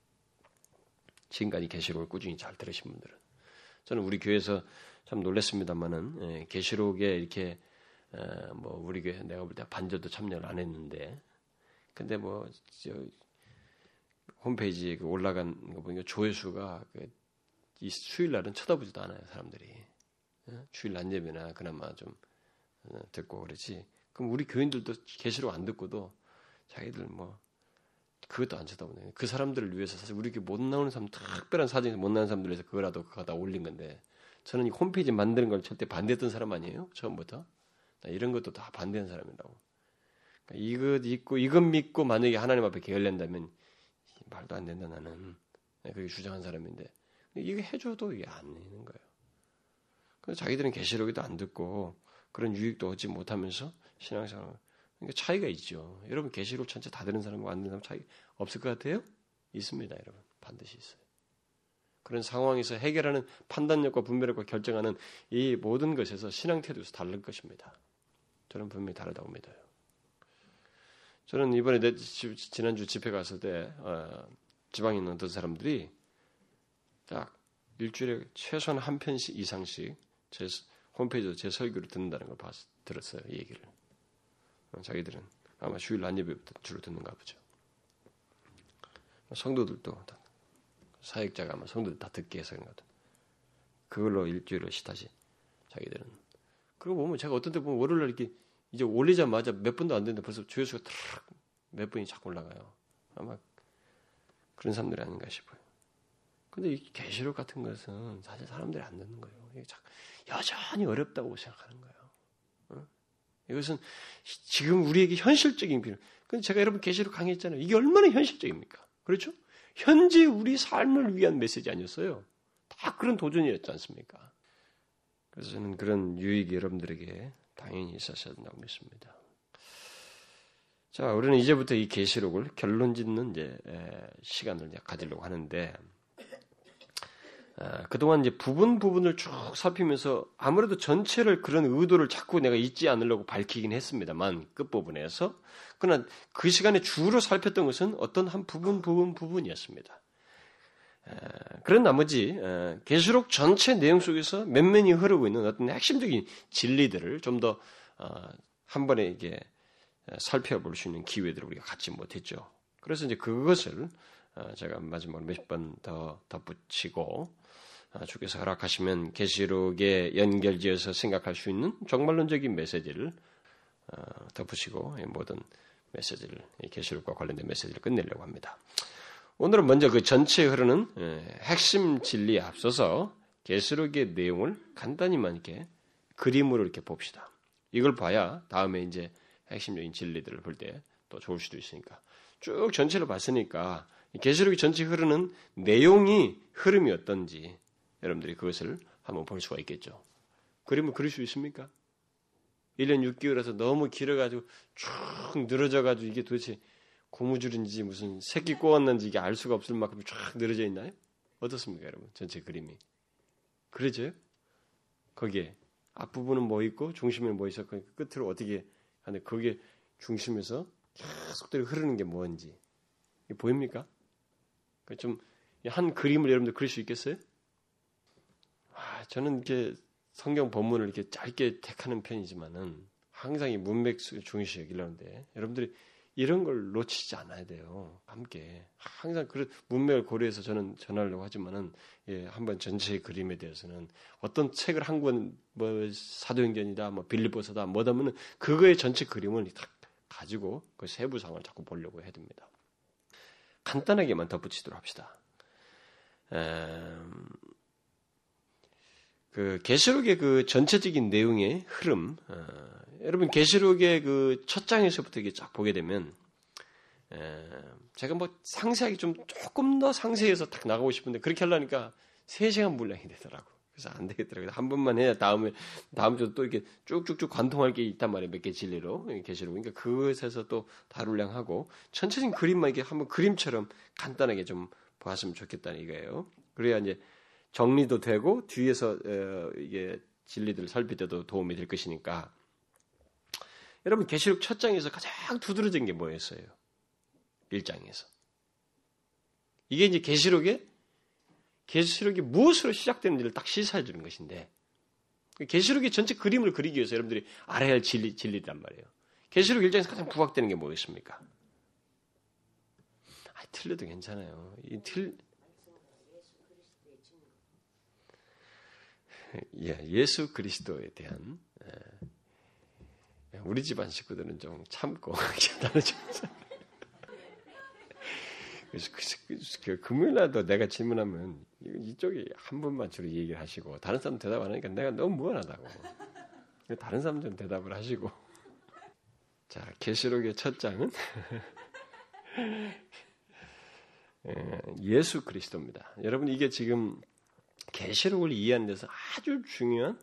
지금까지 계시록을 꾸준히 잘 들으신 분들은. 저는 우리 교회에서 참 놀랐습니다만은 예, 계시록에 이렇게 에, 뭐 우리 교회 내가 볼 때 반절도 참여를 안 했는데, 근데 뭐 저, 홈페이지에 그 올라간 거 보니까 조회수가 그, 이 수요일 날은 쳐다보지도 않아요 사람들이. 예? 주일 난 예배나 그나마 좀 어, 듣고 그러지. 그럼 우리 교인들도 계시록 안 듣고도 자기들 뭐 그것도 안 쳐다보네. 그 사람들을 위해서 사실 우리 이렇게 못 나오는 사람, 특별한 사진에서 못 나오는 사람들 위해서 그거라도 그거 다 올린 건데 저는 이 홈페이지 만드는 걸 절대 반대했던 사람 아니에요? 처음부터. 이런 것도 다 반대한 사람이라고. 그러니까 이것 있고 이것 믿고 만약에 하나님 앞에 게을른다면 말도 안 된다 나는. 그렇게 주장한 사람인데 이거 해줘도 이게 안 되는 거예요. 그래서 자기들은 계시록에도 안 듣고 그런 유익도 얻지 못하면서 신앙생활 그러니까 차이가 있죠. 여러분 계시록 전체 다 들은 사람과 안 듣는 사람 차이 없을 것 같아요? 있습니다, 여러분. 반드시 있어요. 그런 상황에서 해결하는 판단력과 분별력과 결정하는 이 모든 것에서 신앙 태도에서 다를 것입니다. 저는 분명히 다르다고 믿어요. 저는 이번에 내, 지난주 집회 갔을 때 어, 지방에 있는 어떤 사람들이 딱 일주일에 최소한 한 편씩 이상씩 제 홈페이지에서 제 설교를 듣는다는 걸 봤, 들었어요. 이 얘기를. 자기들은 아마 주일 난 예배부터 주로 듣는가 보죠. 성도들도 다, 사역자가 아마 성도들 다 듣게 해서 그런 것 같아요. 그걸로 일주일을 다시 자기들은. 그리고 보면 제가 어떤 때 보면 월요일날 이렇게 이제 올리자마자 몇 분도 안 됐는데 벌써 조회수가 탁 몇 분이 자꾸 올라가요. 아마 그런 사람들이 아닌가 싶어요. 근데 이 계시록 같은 것은 사실 사람들이 안 듣는 거예요. 이게 여전히 어렵다고 생각하는 거예요. 어? 이것은 지금 우리에게 현실적인 필요. 근데 제가 여러분 계시록 강의했잖아요. 이게 얼마나 현실적입니까? 그렇죠? 현재 우리 삶을 위한 메시지 아니었어요. 다 그런 도전이었지 않습니까? 그래서 저는 그런 유익이 여러분들에게 당연히 있었어야 된다고 믿습니다. 자, 우리는 이제부터 이 계시록을 결론 짓는 이제 시간을 이제 가지려고 하는데, 그동안 이제 부분 부분을 쭉 살피면서 아무래도 전체를 그런 의도를 자꾸 내가 잊지 않으려고 밝히긴 했습니다만, 끝부분에서. 그러나 그 시간에 주로 살폈던 것은 어떤 한 부분, 부분, 부분이었습니다. 그런 나머지, 계시록 전체 내용 속에서 면면이 흐르고 있는 어떤 핵심적인 진리들을 좀 더 한 번에 이게 살펴볼 수 있는 기회들을 우리가 갖지 못했죠. 그래서 이제 그것을 제가 마지막으로 몇 번 더 덧붙이고, 주께서 허락하시면 계시록에 연결지어서 생각할 수 있는 종말론적인 메시지를 덧붙이고 모든 메시지를, 계시록과 관련된 메시지를 끝내려고 합니다. 오늘은 먼저 그 전체에 흐르는 핵심 진리에 앞서서 계시록의 내용을 간단히만 이렇게 그림으로 이렇게 봅시다. 이걸 봐야 다음에 이제 핵심적인 진리들을 볼 때 또 좋을 수도 있으니까. 쭉 전체를 봤으니까 계시록이 전체 흐르는 내용이 흐름이 어떤지 여러분들이 그것을 한번 볼 수가 있겠죠. 그림을 그릴 수 있습니까? 일 년 육 개월에서 너무 길어가지고 쭉 늘어져가지고 이게 도대체 고무줄인지 무슨 새끼 꼬았는지 이게 알 수가 없을 만큼 쫙 늘어져 있나요? 어떻습니까, 여러분? 전체 그림이. 그러죠? 거기에 앞부분은 뭐 있고 중심에는 뭐 있었고 끝으로 어떻게 하는데 거기에 중심에서 계속대로 흐르는 게 뭔지 이게 보입니까? 좀 한 그림을 여러분들 그릴 수 있겠어요? 아, 저는 이렇게 성경 본문을 이렇게 짧게 택하는 편이지만은 항상 이 문맥 중시 여기려는데 여러분들이 이런 걸 놓치지 않아야 돼요. 함께 항상 그 문맥을 고려해서 저는 전하려고 하지만은 예, 한번 전체의 그림에 대해서는 어떤 책을 한 권 뭐 사도행전이다, 뭐 빌립보서다, 뭐다면은 그거의 전체 그림을 다 가지고 그 세부 상황을 자꾸 보려고 해야 됩니다. 간단하게만 덧붙이도록 합시다. 음, 그 계시록의 그 전체적인 내용의 흐름, 어, 여러분 계시록의 그 첫 장에서부터 이게 쫙 보게 되면, 에, 제가 뭐 상세하게 좀 조금 더 상세해서 딱 나가고 싶은데 그렇게 하려니까 세 시간 분량이 되더라고. 그래서 안 되겠더라고요. 한 번만 해야 다음에 다음 주도 또 이렇게 쭉쭉쭉 관통할 게 있단 말이에요. 몇 개 진리로 계시록. 그러니까 그것에서 또 다룰량하고 전체적인 그림만 이게 한번 그림처럼 간단하게 좀 보았으면 좋겠다는 이거예요. 그래야 이제 정리도 되고 뒤에서 어, 이게 진리들을 살필 때도 도움이 될 것이니까. 여러분 계시록 첫 장에서 가장 두드러진 게 뭐였어요? 일 장에서. 이게 이제 계시록에 계시록이 무엇으로 시작되는지를 딱 시사해 주는 것인데 계시록의 전체 그림을 그리기 위해서 여러분들이 알아야 할 진리, 진리란 말이에요. 계시록 일 장에서 가장 부각되는 게 뭐였습니까? 아, 틀려도 괜찮아요. 이 틀 예, 예수 그리스도에 대한 예, 우리 집안 식구들은 좀 참고 그래서 그, 그, 금요일날도 내가 질문하면 이쪽이 한 분만 주로 얘기를 하시고 다른 사람 대답 안 하니까 내가 너무 무안하다고. 다른 사람 좀 대답을 하시고. 자, 계시록의 첫 장은 예수 그리스도입니다. 여러분 이게 지금 계시록을 이해하는 데서 아주 중요한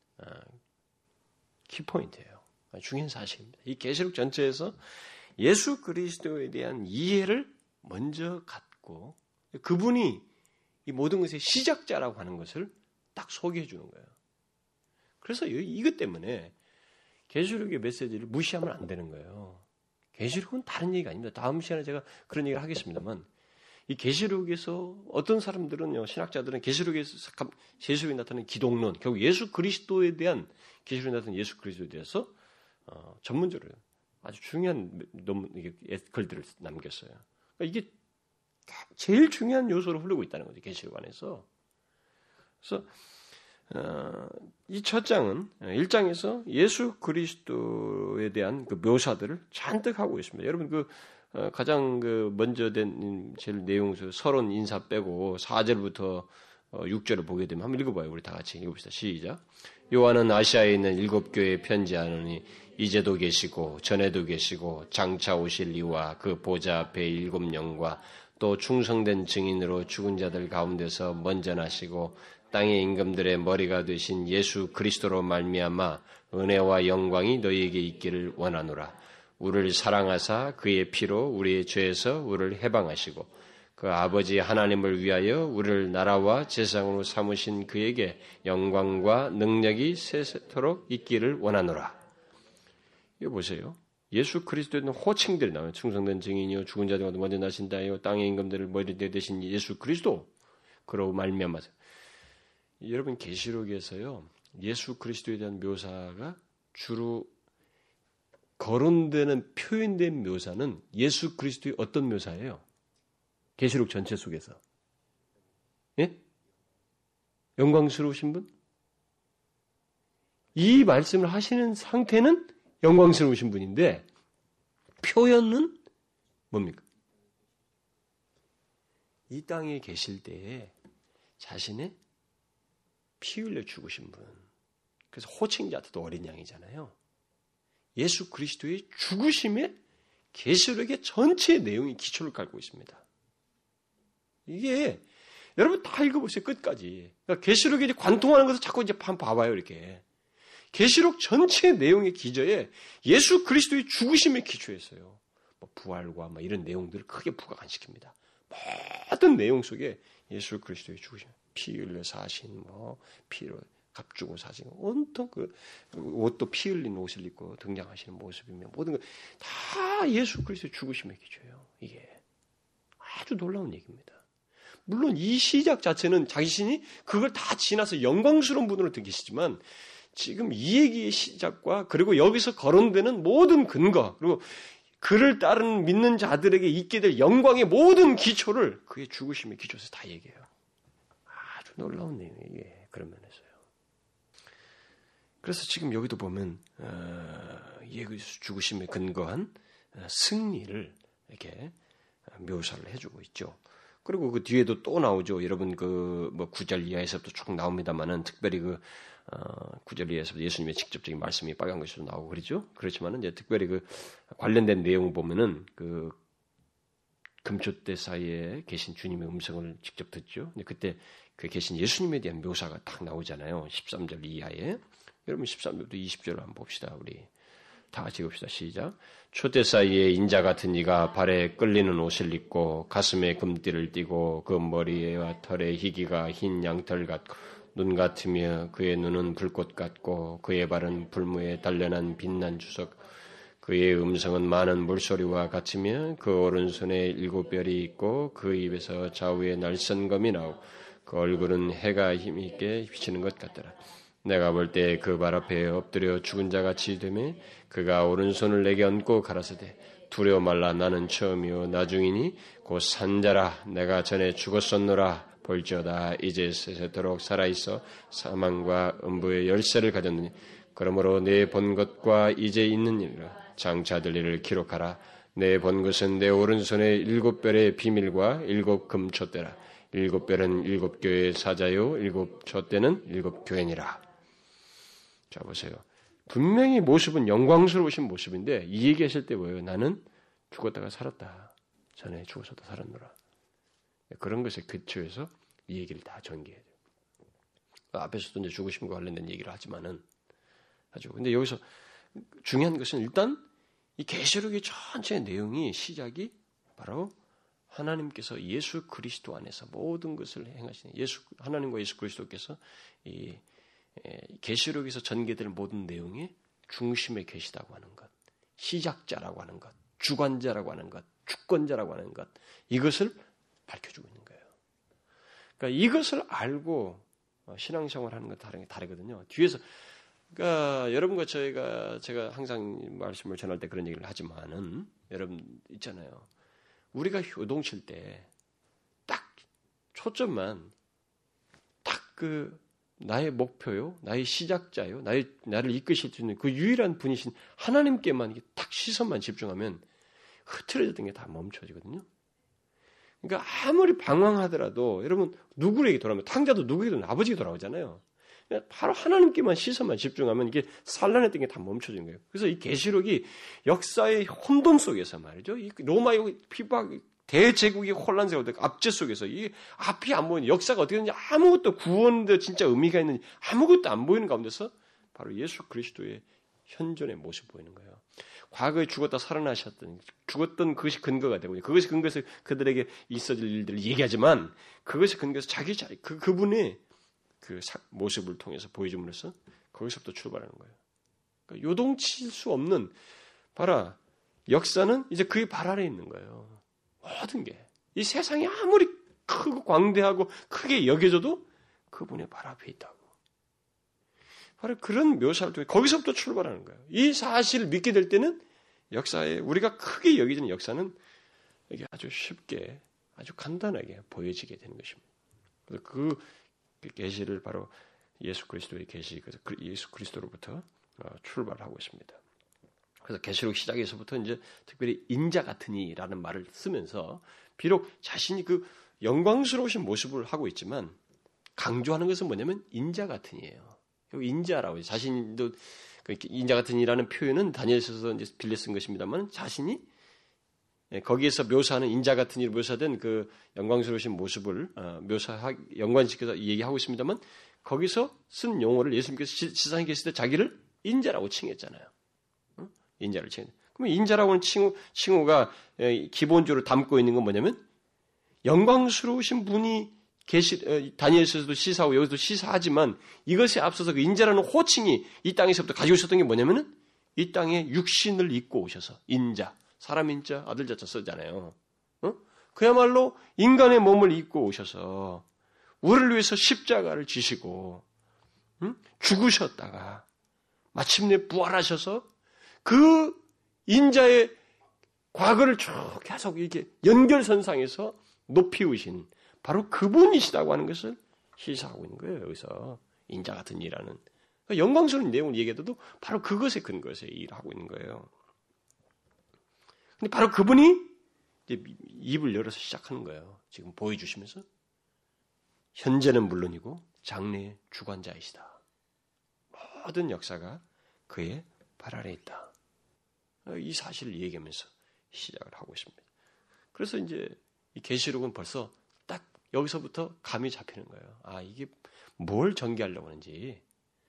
키포인트예요. 중요한 사실입니다. 이 계시록 전체에서 예수 그리스도에 대한 이해를 먼저 갖고 그분이 이 모든 것의 시작자라고 하는 것을 딱 소개해 주는 거예요. 그래서 이것 때문에 계시록의 메시지를 무시하면 안 되는 거예요. 계시록은 다른 얘기가 아닙니다. 다음 시간에 제가 그런 얘기를 하겠습니다만 이 계시록에서 어떤 사람들은요, 신학자들은 계시록에서 계시록에 나타나는 기독론, 결국 예수 그리스도에 대한 계시록에 나타나는 예수 그리스도에 대해서 어, 전문적으로 아주 중요한 논문, 글들을 남겼어요. 그러니까 이게 제일 중요한 요소로 흐르고 있다는 거죠. 계시록 안에서. 그래서 어, 이 첫 장은 일 장에서 예수 그리스도에 대한 그 묘사들을 잔뜩 하고 있습니다. 여러분 그 어, 가장 그 먼저 된 제일 내용 서론 인사 빼고 사 절부터 어, 육 절을 보게 되면 한번 읽어봐요. 우리 다 같이 읽어봅시다. 시작. 요한은 아시아에 있는 일곱 교회에 편지하노니 이제도 계시고 전에도 계시고 장차 오실 이와 그 보좌 앞에 일곱 영과 또 충성된 증인으로 죽은 자들 가운데서 먼저 나시고 땅의 임금들의 머리가 되신 예수 그리스도로 말미암아 은혜와 영광이 너희에게 있기를 원하노라. 우리를 사랑하사 그의 피로 우리의 죄에서 우리를 해방하시고 그 아버지 하나님을 위하여 우리를 나라와 제사장으로 삼으신 그에게 영광과 능력이 세세토록 있기를 원하노라. 이거 보세요. 예수 그리스도에 있는 호칭들이 나와요. 충성된 증인이요 죽은 자들 가운데 먼저 나신다요 땅의 임금들을 머리 대신 예수 그리스도 그러고 말미암아서 여러분 계시록에서요 예수 그리스도에 대한 묘사가 주로 거론되는 표현된 묘사는 예수 그리스도의 어떤 묘사예요? 계시록 전체 속에서. 예? 영광스러우신 분? 이 말씀을 하시는 상태는 영광스러우신 분인데 표현은 뭡니까? 이 땅에 계실 때에 자신의 피 흘려 죽으신 분. 그래서 호칭 자체도 어린 양이잖아요. 예수 그리스도의 죽으심에 계시록의 전체 내용이 기초를 깔고 있습니다. 이게 여러분 다 읽어보세요. 끝까지. 그러니까 계시록에 관통하는 것을 자꾸 이제 한번 봐봐요. 이렇게. 계시록 전체 내용의 기저에 예수 그리스도의 죽으심에 기초했어요. 뭐 부활과 뭐 이런 내용들을 크게 부각 안 시킵니다. 모든 내용 속에 예수 그리스도의 죽으심, 피 흘려 사신, 뭐 피로 값주고 사신, 온통 그 옷도 피 흘린 옷을 입고 등장하시는 모습이며 모든 것 다 예수 그리스도의 죽으심에 기초해요. 이게 아주 놀라운 얘기입니다. 물론 이 시작 자체는 자신이 그걸 다 지나서 영광스러운 분으로 느끼시지만 지금 이 얘기의 시작과 그리고 여기서 거론되는 모든 근거 그리고 그를 따르는 믿는 자들에게 있게 될 영광의 모든 기초를 그의 죽으심의 기초에서 다 얘기해요. 아주 놀라운 내용이에요. 이게 그런 면에서요. 그래서 지금 여기도 보면 어, 예수 죽으심에 근거한 어, 승리를 이렇게 묘사를 해주고 있죠. 그리고 그 뒤에도 또 나오죠. 여러분 그 뭐 구 절 이하에서부터 쭉 나옵니다만은 특별히 그 어, 구 절 이하에서 예수님의 직접적인 말씀이 빨간 글씨로 나오고 그러죠. 그렇지만은 이제 특별히 그 관련된 내용을 보면은 그 금초대 사이에 계신 주님의 음성을 직접 듣죠. 근데 그때 그 계신 예수님에 대한 묘사가 딱 나오잖아요. 십삼 절 이하에. 여러분 십삼 절부터 이십 절을 한번 봅시다. 우리 다 같이 봅시다. 시작. 초대 사이에 인자 같은 이가 발에 끌리는 옷을 입고 가슴에 금띠를 띠고 그 머리와 털에 희기가 흰 양털 같고 눈 같으며 그의 눈은 불꽃 같고 그의 발은 불무에 단련한 빛난 주석 그의 음성은 많은 물소리와 같으며 그 오른손에 일곱 별이 있고 그 입에서 좌우에 날선검이 나오고 그 얼굴은 해가 힘있게 비치는 것 같더라. 내가 볼 때 그 발 앞에 엎드려 죽은 자같이 되며 그가 오른손을 내게 얹고 가라사대 두려워 말라 나는 처음이요 나중이니 곧 산자라 내가 전에 죽었었노라 볼지어다 이제 세세토록 살아있어 사망과 음부의 열쇠를 가졌느니 그러므로 내 본 것과 이제 있는 일이라 장차 될 일을 기록하라 내 본 것은 내 오른손에 일곱 별의 비밀과 일곱 금촛대라 일곱 별은 일곱 교회의 사자요 일곱 촛대는 일곱 교회니라. 자 보세요. 분명히 모습은 영광스러우신 모습인데 이 얘기하실 때 뭐예요? 나는 죽었다가 살았다. 전에 죽어서도 살았노라. 그런 것에 근처에서 이 얘기를 다 전개해야 돼요. 앞에서도 이제 죽으심과 관련된 얘기를 하지만은 하죠. 근데 여기서 중요한 것은 일단 이 계시록의 전체 내용이 시작이 바로 하나님께서 예수 그리스도 안에서 모든 것을 행하시는 예수 하나님과 예수 그리스도께서 이 계시록에서 전개될 모든 내용의 중심에 계시다고 하는 것, 시작자라고 하는 것, 주관자라고 하는 것, 주권자라고 하는 것 이것을 밝혀주고 있는 거예요. 그러니까 이것을 알고 신앙생활하는 건 다른 게 다르거든요. 뒤에서 그러니까 여러분과 저희가 제가 항상 말씀을 전할 때 그런 얘기를 하지만은 여러분 있잖아요. 우리가 요동칠 때 딱 초점만 딱 그 나의 목표요, 나의 시작자요, 나의 나를 이끄실 수 있는 그 유일한 분이신 하나님께만 이게 딱 시선만 집중하면 흐트러졌던 게 다 멈춰지거든요. 그러니까 아무리 방황하더라도 여러분 누구에게 돌아오면 탕자도 누구에게도 아버지에게 돌아오잖아요. 바로 하나님께만 시선만 집중하면 이게 산란했던 게 다 멈춰지는 거예요. 그래서 이 계시록이 역사의 혼돈 속에서 말이죠. 이 로마의 핍박, 대제국이 혼란 세월 압제 속에서 이 앞이 안 보이는 역사가 어떻게 되는지 아무것도 구원도 진짜 의미가 있는지 아무것도 안 보이는 가운데서 바로 예수 그리스도의 현존의 모습 보이는 거예요. 과거에 죽었다 살아나셨던 죽었던 그것이 근거가 되고 그것이 근거에서 그들에게 있어질 일들을 얘기하지만 그것이 근거에서 자기 자리 그 그분의 그 모습을 통해서 보여줌으로써 거기서부터 출발하는 거예요. 그러니까 요동칠 수 없는 봐라 역사는 이제 그의 발 아래에 있는 거예요. 모든 게 이 세상이 아무리 크고 광대하고 크게 여겨져도 그분의 발 앞에 있다고. 바로 그런 묘사를 통해 거기서부터 출발하는 거예요. 이 사실을 믿게 될 때는 역사에 우리가 크게 여기지는 역사는 이게 아주 쉽게 아주 간단하게 보여지게 되는 것입니다. 그래서 그 계시를 바로 예수 그리스도의 계시, 그래서 예수 그리스도로부터 출발하고 있습니다. 그래서 계시록 시작에서부터 이제 특별히 인자 같으니라는 말을 쓰면서 비록 자신이 그 영광스러우신 모습을 하고 있지만 강조하는 것은 뭐냐면 인자 같으니예요. 여기 인자라고 자신도 인자 같으니라는 표현은 다니엘서에서 이제 빌려 쓴 것입니다만 자신이 거기에서 묘사하는 인자 같으니로 묘사된 그 영광스러우신 모습을 묘사 연관시켜서 얘기하고 있습니다만 거기서 쓴 용어를 예수님께서 지상에 계실 때 자기를 인자라고 칭했잖아요. 인자를 칭. 그러면 인자라고 하는 칭호, 칭호가 기본적으로 담고 있는 건 뭐냐면 영광스러우신 분이 계시 다니엘서에서도 시사하고 여기서도 시사하지만 이것에 앞서서 그 인자라는 호칭이 이 땅에서부터 가지고 있었던 게 뭐냐면은 이 땅에 육신을 입고 오셔서 인자, 사람 인자, 아들 자자 쓰잖아요. 어? 그야말로 인간의 몸을 입고 오셔서 우리를 위해서 십자가를 지시고 응? 죽으셨다가 마침내 부활하셔서 그 인자의 과거를 쭉 계속 이렇게 연결선상에서 높이 우신 바로 그분이시다고 하는 것을 시사하고 있는 거예요. 여기서 인자 같은 일하는 영광스러운 내용을 얘기해도 바로 그것에 근거해서 일하고 있는 거예요. 근데 바로 그분이 이제 입을 열어서 시작하는 거예요. 지금 보여주시면서 현재는 물론이고 장래의 주관자이시다. 모든 역사가 그의 발 아래에 있다. 이 사실을 얘기하면서 시작을 하고 있습니다. 그래서 이제 이 계시록은 벌써 딱 여기서부터 감이 잡히는 거예요. 아, 이게 뭘 전개하려고 하는지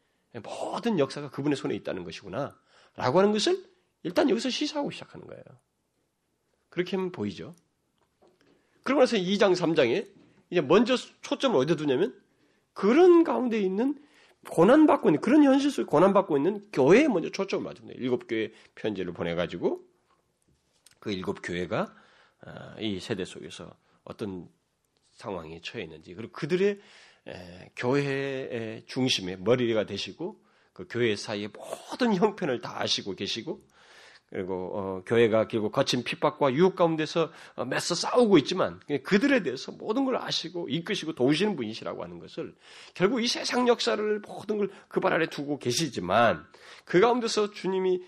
모든 역사가 그분의 손에 있다는 것이구나 라고 하는 것을 일단 여기서 시사하고 시작하는 거예요. 그렇게 하면 보이죠. 그러고 나서 이 장, 삼 장에 이제 먼저 초점을 어디다 두냐면 그런 가운데 있는 고난받고 있는 그런 현실 속에 고난받고 있는 교회에 먼저 초점을 맞춥니다. 일곱 교회 편지를 보내가지고 그 일곱 교회가 이 세대 속에서 어떤 상황에 처해 있는지 그리고 그들의 교회의 중심에 머리가 되시고 그 교회 사이의 모든 형편을 다 아시고 계시고 그리고 어, 교회가 결국 거친 핍박과 유혹 가운데서 어, 맞서 싸우고 있지만 그들에 대해서 모든 걸 아시고 이끄시고 도우시는 분이시라고 하는 것을 결국 이 세상 역사를 모든 걸 그 발 아래 두고 계시지만 그 가운데서 주님이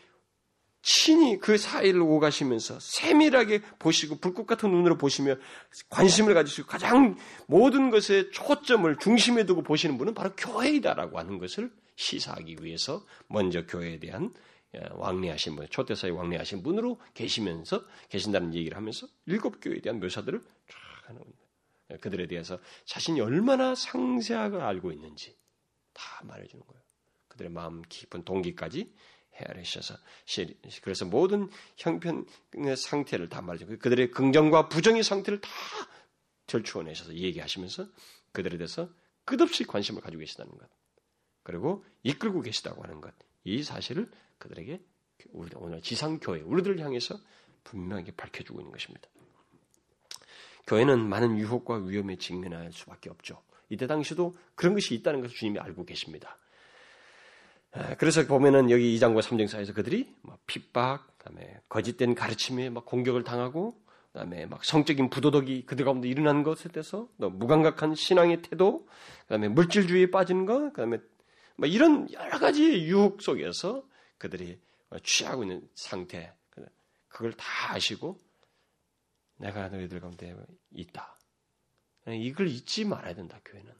친히 그 사이를 오가시면서 세밀하게 보시고 불꽃 같은 눈으로 보시며 관심을 가지시고 가장 모든 것에 초점을 중심에 두고 보시는 분은 바로 교회이다라고 하는 것을 시사하기 위해서 먼저 교회에 대한 왕래하신 분, 초대사에 왕래하신 분으로 계시면서 계신다는 얘기를 하면서 일곱 교회에 대한 묘사들을 쫙 하는 거예요. 그들에 대해서 자신이 얼마나 상세하게 알고 있는지 다 말해주는 거예요. 그들의 마음 깊은 동기까지 헤아리셔서 그래서 모든 형편의 상태를 다 말해주고 그들의 긍정과 부정의 상태를 다 들추어내셔서 얘기하시면서 그들에 대해서 끝없이 관심을 가지고 계시다는 것 그리고 이끌고 계시다고 하는 것 이 사실을 그들에게 우리 오늘 지상교회 우리들을 향해서 분명하게 밝혀주고 있는 것입니다. 교회는 많은 유혹과 위험에 직면할 수밖에 없죠. 이때 당시도 그런 것이 있다는 것을 주님이 알고 계십니다. 그래서 보면은 여기 이 장과 삼 장 사이에서 그들이 막 핍박, 그다음에 거짓된 가르침에 막 공격을 당하고, 그다음에 막 성적인 부도덕이 그들 가운데 일어난 것에 대해서 또 무감각한 신앙의 태도, 그다음에 물질주의에 빠진 것, 그다음에 막 이런 여러 가지 유혹 속에서 그들이 취하고 있는 상태, 그걸 다 아시고 내가 너희들 가운데 있다. 이걸 잊지 말아야 된다, 교회는.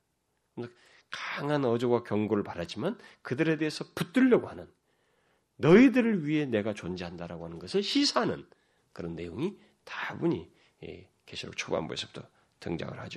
강한 어조와 경고를 바라지만 그들에 대해서 붙들려고 하는 너희들을 위해 내가 존재한다라고 하는 것을 시사하는 그런 내용이 다분히 이 계시록 초반부에서부터 등장을 하죠.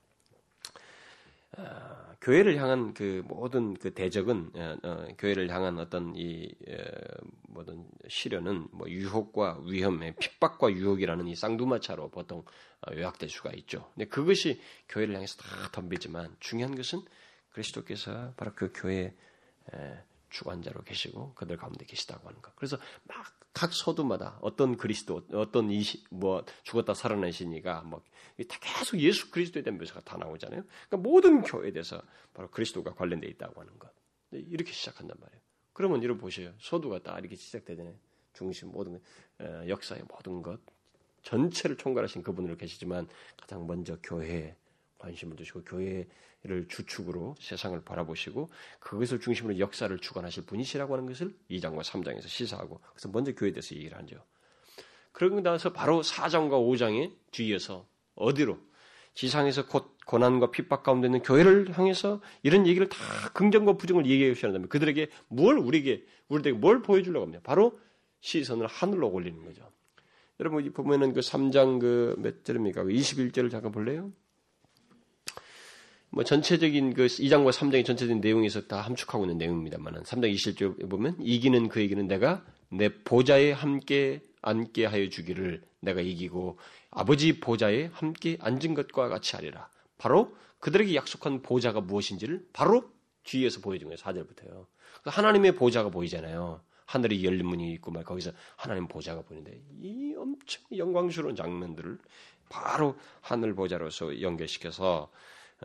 어, 교회를 향한 그 모든 그 대적은 어, 어, 교회를 향한 어떤 이 어, 모든 시련은 뭐 유혹과 위험의 핍박과 유혹이라는 이 쌍두마차로 보통 어, 요약될 수가 있죠. 근데 그것이 교회를 향해서 다 덤비지만 중요한 것은 그리스도께서 바로 그 교회의 주관자로 계시고 그들 가운데 계시다고 하는 것. 그래서 막 각 서두마다 어떤 그리스도, 어떤 이 뭐 죽었다 살아나신 이가 뭐 다 계속 예수 그리스도에 대한 묘사가 다 나오잖아요. 그러니까 모든 교회에 대해서 바로 그리스도가 관련돼 있다고 하는 것. 이렇게 시작한단 말이에요. 그러면 여러분 보세요. 서두가 딱 이렇게 시작되잖아요. 중심 모든 어, 역사의 모든 것 전체를 총괄하신 그분으로 계시지만 가장 먼저 교회에 관심을 두시고 교회를 주축으로 세상을 바라보시고 그것을 중심으로 역사를 주관하실 분이시라고 하는 것을 이 장과 삼 장에서 시사하고 그래서 먼저 교회에 대해서 얘기를 하죠. 그러고 나서 바로 사 장과 오 장에 뒤이어서 어디로 지상에서 곧 고난과 핍박 가운데 있는 교회를 향해서 이런 얘기를 다 긍정과 부정을 얘기해 주시는 그들에게 뭘 우리에게 우리에게 뭘 보여주려고 합니다. 바로 시선을 하늘로 올리는 거죠. 여러분 보면은 그 삼 장 그 몇 절입니까? 이십일 절을 잠깐 볼래요? 뭐 전체적인 그 이 장과 삼 장의 전체적인 내용에서 다 함축하고 있는 내용입니다만은 삼 장 이십일 절 보면 이기는 그에게는 내가 내 보좌에 함께 앉게 하여 주기를 내가 이기고 아버지 보좌에 함께 앉은 것과 같이 하리라. 바로 그들에게 약속한 보좌가 무엇인지를 바로 뒤에서 보여준 거예요. 사 절부터요. 하나님의 보좌가 보이잖아요. 하늘이 열린 문이 있고 막 거기서 하나님 보좌가 보이는데 이 엄청 영광스러운 장면들을 바로 하늘 보좌로서 연결시켜서 어,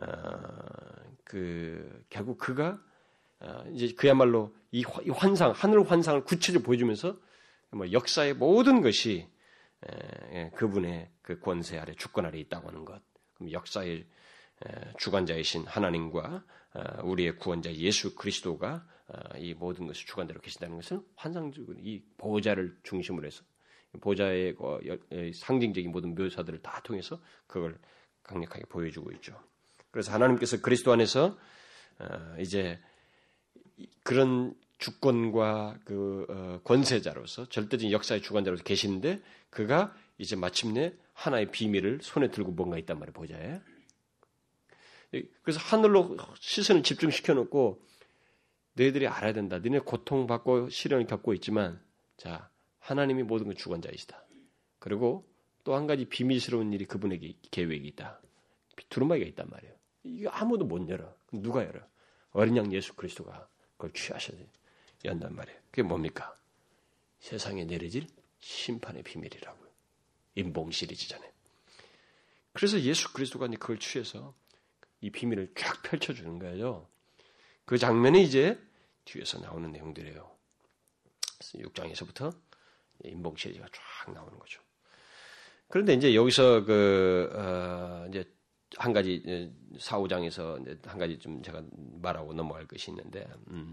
그 결국 그가 어, 이제 그야말로 이 환상 하늘 환상을 구체적으로 보여주면서 뭐 역사의 모든 것이 에, 그분의 그 권세 아래 주권 아래 있다고 하는 것. 그럼 역사의 에, 주관자이신 하나님과 어, 우리의 구원자 예수 그리스도가 어, 이 모든 것을 주관대로 계신다는 것을 환상적으로 이 보좌를 중심으로 해서 보좌의 어, 상징적인 모든 묘사들을 다 통해서 그걸 강력하게 보여주고 있죠. 그래서 하나님께서 그리스도 안에서 어, 이제 그런 주권과 그 어, 권세자로서 절대적인 역사의 주관자로서 계시는데 그가 이제 마침내 하나의 비밀을 손에 들고 뭔가 있단 말이에요. 보좌에. 그래서 하늘로 시선을 집중시켜 놓고 너희들이 알아야 된다. 너네 고통받고 시련을 겪고 있지만 자 하나님이 모든 걸 주관자이시다. 그리고 또 한 가지 비밀스러운 일이 그분에게 계획이 있다. 두루마기가 있단 말이에요. 이거 아무도 못 열어. 누가 열어? 어린 양 예수 그리스도가 그걸 취하셔야 연단 말이에요. 그게 뭡니까? 세상에 내려질 심판의 비밀이라고요. 인봉 시리즈잖아요. 그래서 예수 그리스도가 그걸 취해서 이 비밀을 쫙 펼쳐주는 거예요. 그 장면이 이제 뒤에서 나오는 내용들이에요. 육 장에서부터 인봉 시리즈가 쫙 나오는 거죠. 그런데 이제 여기서 그, 어, 이제 한 가지, 사, 오 장에서 이제 한 가지 좀 제가 말하고 넘어갈 것이 있는데, 음,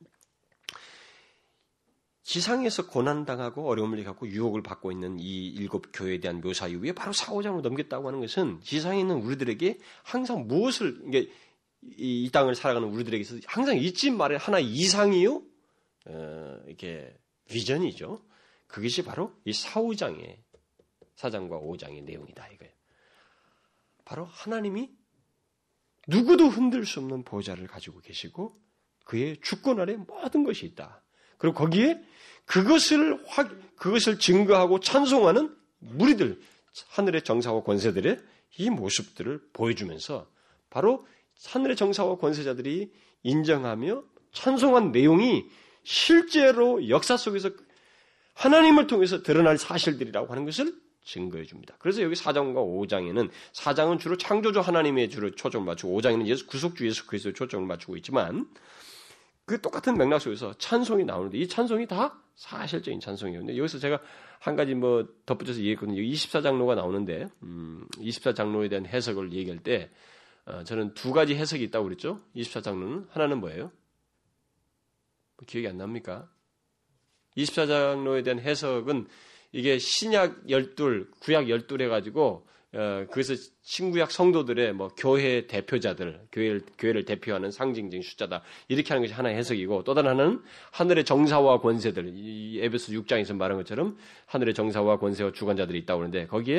지상에서 고난당하고 어려움을 겪고 유혹을 받고 있는 이 일곱 교회에 대한 묘사 이후에 바로 사, 오 장으로 넘겼다고 하는 것은 지상에 있는 우리들에게 항상 무엇을, 이게 이, 이 땅을 살아가는 우리들에게 있어서 항상 잊지 말아야 하나의 이상이요, 어, 이게 비전이죠. 그것이 바로 이 사, 오 장의 사 장과 오 장의 내용이다 이거예요. 바로 하나님이 누구도 흔들 수 없는 보좌를 가지고 계시고 그의 주권 아래 모든 것이 있다. 그리고 거기에 그것을 확 그것을 증거하고 찬송하는 무리들, 하늘의 정사와 권세들의 이 모습들을 보여주면서 바로 하늘의 정사와 권세자들이 인정하며 찬송한 내용이 실제로 역사 속에서 하나님을 통해서 드러날 사실들이라고 하는 것을 증거해 줍니다. 그래서 여기 사 장과 오 장에는 사 장은 주로 창조주 하나님의 주로 초점을 맞추고 오 장에는 예수 구속주 예수 그리스도의 초점을 맞추고 있지만 그 똑같은 맥락 속에서 찬송이 나오는데 이 찬송이 다 사실적인 찬송이에요. 근데 여기서 제가 한 가지 뭐 덧붙여서 얘기했거든요. 이십사 장로가 나오는데 음, 이십사 장로에 대한 해석을 얘기할 때 어, 저는 두 가지 해석이 있다고 그랬죠. 이십사 장로는 하나는 뭐예요? 뭐 기억이 안 납니까? 이십사 장로에 대한 해석은 이게 신약 열둘, 구약 열둘 해가지고 어, 그래서 신구약 성도들의 뭐 교회 대표자들, 교회를, 교회를 대표하는 상징적인 숫자다. 이렇게 하는 것이 하나의 해석이고 또 다른 하나는 하늘의 정사와 권세들, 이 에베소 육 장에서 말한 것처럼 하늘의 정사와 권세와 주관자들이 있다고 하는데 거기에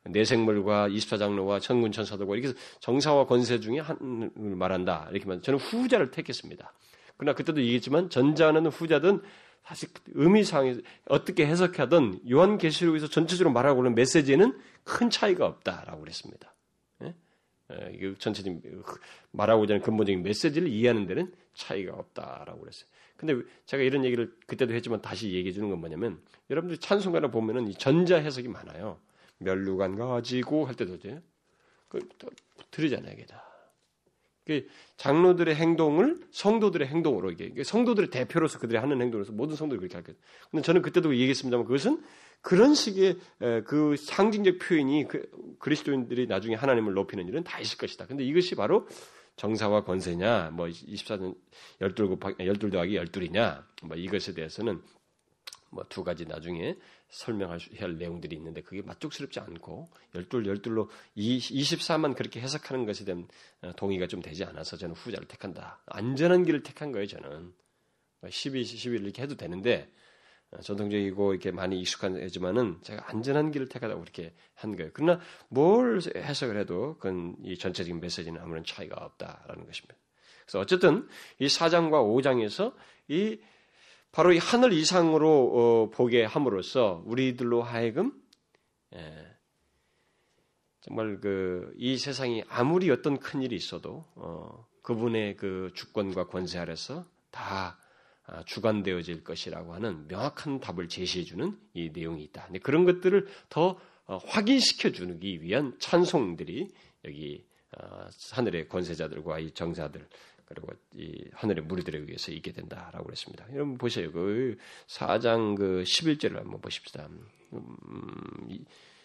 내생물과 이십사 장로와 천군 천사들과 이렇게 해서 정사와 권세 중에 한을 말한다. 이렇게 말 저는 후자를 택했습니다. 그러나 그때도 얘기했지만 전자는 후자든 사실 의미상에 어떻게 해석하든 요한계시록에서 전체적으로 말하고 있는 메시지에는 큰 차이가 없다라고 그랬습니다. 예? 예, 전체적인 말하고자 하는 근본적인 메시지를 이해하는 데는 차이가 없다라고 그랬어요. 근데 제가 이런 얘기를 그때도 했지만 다시 얘기해 주는 건 뭐냐면 여러분들이 찬송가를 보면은 이 전자 해석이 많아요. 멸류관 가지고 할 때도 이제 그 들으잖아요, 이게 다. 그 장로들의 행동을 성도들의 행동으로 이게 성도들의 대표로서 그들이 하는 행동으로서 모든 성도들이 그렇게 할 거예요. 근데 저는 그때도 얘기했습니다만 그것은 그런 식의 그 상징적 표현이 그 그리스도인들이 나중에 하나님을 높이는 일은 다 있을 것이다. 근데 이것이 바로 정사와 권세냐, 뭐 이십사 년 열둘 곱하기 열둘 더하기 열둘이냐, 뭐 이것에 대해서는 뭐 두 가지 나중에 설명할 할 내용들이 있는데 그게 만족스럽지 않고 열둘 열둘로 이십사만 그렇게 해석하는 것에 대한 동의가 좀 되지 않아서 저는 후자를 택한다. 안전한 길을 택한 거예요, 저는. 십이, 십일 이렇게 해도 되는데 전통적이고 이렇게 많이 익숙하지만은 제가 안전한 길을 택하다고 그렇게 한 거예요. 그러나 뭘 해석을 해도 그건 이 전체적인 메시지는 아무런 차이가 없다라는 것입니다. 그래서 어쨌든 이 사 장과 오 장에서 이 바로 이 하늘 이상으로 어, 보게 함으로써 우리들로 하여금 예, 정말 그 이 세상이 아무리 어떤 큰 일이 있어도 어, 그분의 그 주권과 권세 아래서 다 주관되어질 것이라고 하는 명확한 답을 제시해주는 이 내용이 있다. 근데 그런 것들을 더 확인시켜주기 위한 찬송들이 여기 하늘의 권세자들과 이 정사들 그리고 이 하늘의 무리들에 의해서 있게 된다라고 그랬습니다. 여러분 보세요. 그 사 장 그 십일 절을 한번 보십시다. 음,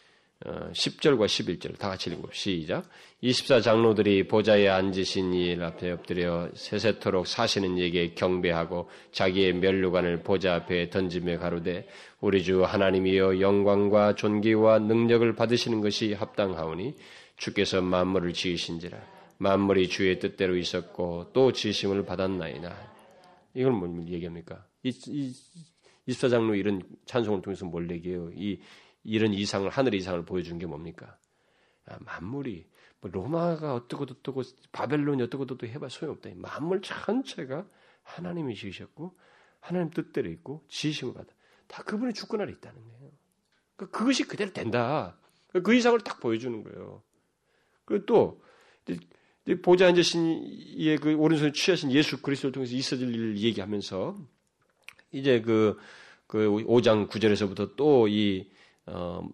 십 절과 십일 절 다 같이 읽고 시작. 이십사 장로들이 보좌에 앉으신 이 일 앞에 엎드려 세세토록 사시는 이에게 경배하고 자기의 멸류관을 보좌 앞에 던지며 가로되 우리 주 하나님이여 영광과 존귀와 능력을 받으시는 것이 합당하오니 주께서 만물을 지으신지라 만물이 주의 뜻대로 있었고 또 지으심을 받았나이다. 이걸 뭘 얘기합니까? 이, 이 이십사 장로 이런 찬송을 통해서 뭘 얘기해요? 이 이런 이상을 하늘의 이상을 보여준 게 뭡니까? 아, 만물이 뭐 로마가 어떻고 어떻고 바벨론이 어떻고 어떻고 해봐 소용없다. 만물 전체가 하나님이 지으셨고 하나님 뜻대로 있고 지으심을 받아. 다 그분의 주권 아래 있다는 거예요. 그러니까 그것이 그대로 된다. 그 이상을 딱 보여주는 거예요. 그리고 또 보좌에 앉으신 이의 그 오른손에 취하신 예수 그리스도를 통해서 있어질 일을 얘기하면서 이제 그 그 오 장 구 절에서부터 또 이 어,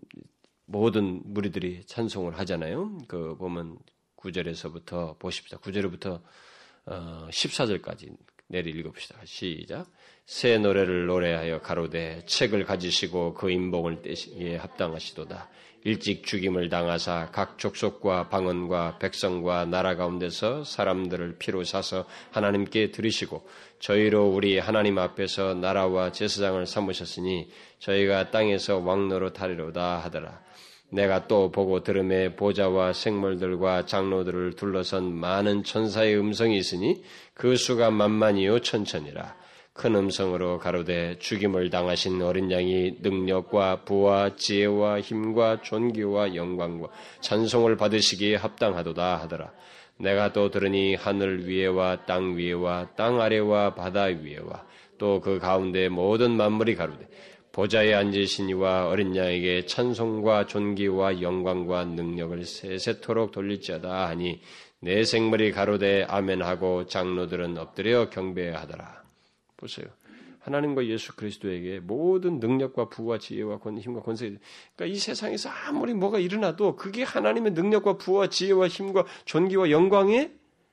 모든 무리들이 찬송을 하잖아요. 그 보면 구 절에서부터 보십시다. 구 절부터 어, 십사 절까지 내리 읽어봅시다. 시작. 새 노래를 노래하여 가로되 책을 가지시고 그 인봉을 떼시기에 합당하시도다. 일찍 죽임을 당하사 각 족속과 방언과 백성과 나라 가운데서 사람들을 피로 사서 하나님께 드리시고 저희로 우리 하나님 앞에서 나라와 제사장을 삼으셨으니 저희가 땅에서 왕노로 타리로다 하더라. 내가 또 보고 들음에 보좌와 생물들과 장로들을 둘러선 많은 천사의 음성이 있으니 그 수가 만만이요 천천이라. 큰 음성으로 가로되 죽임을 당하신 어린 양이 능력과 부와 지혜와 힘과 존귀와 영광과 찬송을 받으시기에 합당하도다 하더라. 내가 또 들으니 하늘 위에와 땅 위에와 땅 아래와 바다 위에와 또 그 가운데 모든 만물이 가로되 보좌에 앉으신 이와 어린 양에게 찬송과 존귀와 영광과 능력을 세세토록 돌릴지어다 하니 내 생물이 가로되 아멘하고 장로들은 엎드려 경배하더라. 보세요. 하나님과 예수 그리스도에게 모든 능력과 부와 지혜와 권, 힘과 권세, 그러니까 이 세상에서 아무리 뭐가 일어나도 그게 하나님의 능력과 부와 지혜와 힘과 존귀와 영광의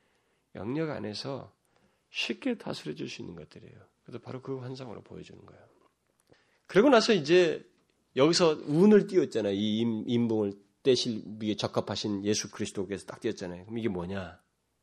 영역 안에서 쉽게 다스려질 수 있는 것들이에요. 그래서 바로 그 환상으로 보여주는 거예요. 그러고 나서 이제 여기서 운을 띄웠잖아요. 이 인봉을 떼실 위에 적합하신 예수 그리스도께서 딱 띄웠잖아요. 그럼 이게 뭐냐?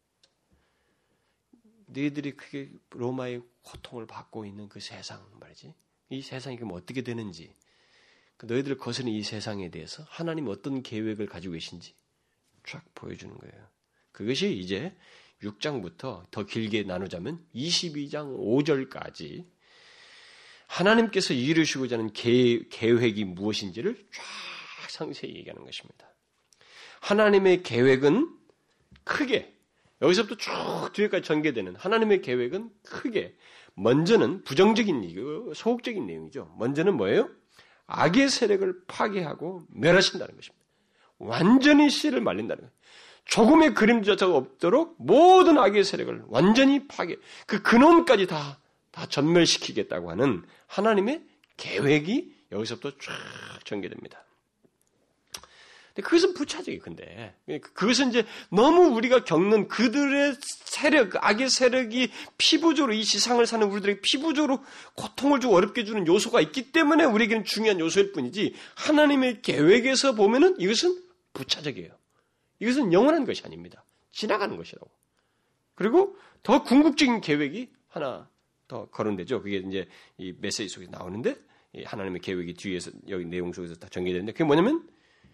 너희들이 크게 로마의 고통을 받고 있는 그 세상 말이지. 이 세상이 그럼 어떻게 되는지, 너희들 거스는 이 세상에 대해서 하나님이 어떤 계획을 가지고 계신지 쫙 보여주는 거예요. 그것이 이제 육 장부터 더 길게 나누자면 이십이 장 오 절까지 하나님께서 이루시고자 하는 계, 계획이 무엇인지를 쫙 상세히 얘기하는 것입니다. 하나님의 계획은 크게 여기서부터 쭉 뒤에까지 전개되는 하나님의 계획은 크게 먼저는 부정적인 이유, 소극적인 내용이죠. 먼저는 뭐예요? 악의 세력을 파괴하고 멸하신다는 것입니다. 완전히 씨를 말린다는 거예요. 조금의 그림자가 없도록 모든 악의 세력을 완전히 파괴, 그 근원까지 다, 다 전멸시키겠다고 하는 하나님의 계획이 여기서부터 쫙 전개됩니다. 근데 그것은 부차적이 근데 그것은 이제 너무 우리가 겪는 그들의 세력, 악의 세력이 피부적으로 이 세상을 사는 우리들에게 피부적으로 고통을 주고 어렵게 주는 요소가 있기 때문에 우리에게는 중요한 요소일 뿐이지 하나님의 계획에서 보면은 이것은 부차적이에요. 이것은 영원한 것이 아닙니다. 지나가는 것이라고. 그리고 더 궁극적인 계획이 하나 더 거론되죠. 그게 이제 이 메시지 속에 나오는데 하나님의 계획이 뒤에서 여기 내용 속에서 다 전개되는데 그게 뭐냐면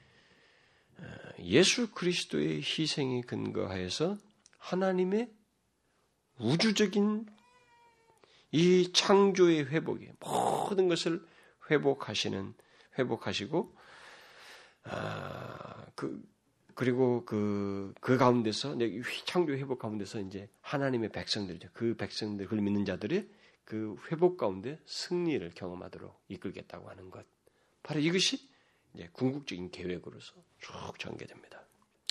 예수 그리스도의 희생에 근거하여서 하나님의 우주적인 이 창조의 회복에 모든 것을 회복하시는 회복하시고 아, 그 그리고 그, 그 가운데서 창조 회복 가운데서 이제 하나님의 백성들이죠. 그 백성들 그걸 믿는 자들이 그 회복 가운데 승리를 경험하도록 이끌겠다고 하는 것. 바로 이것이 이제 궁극적인 계획으로서 쭉 전개됩니다.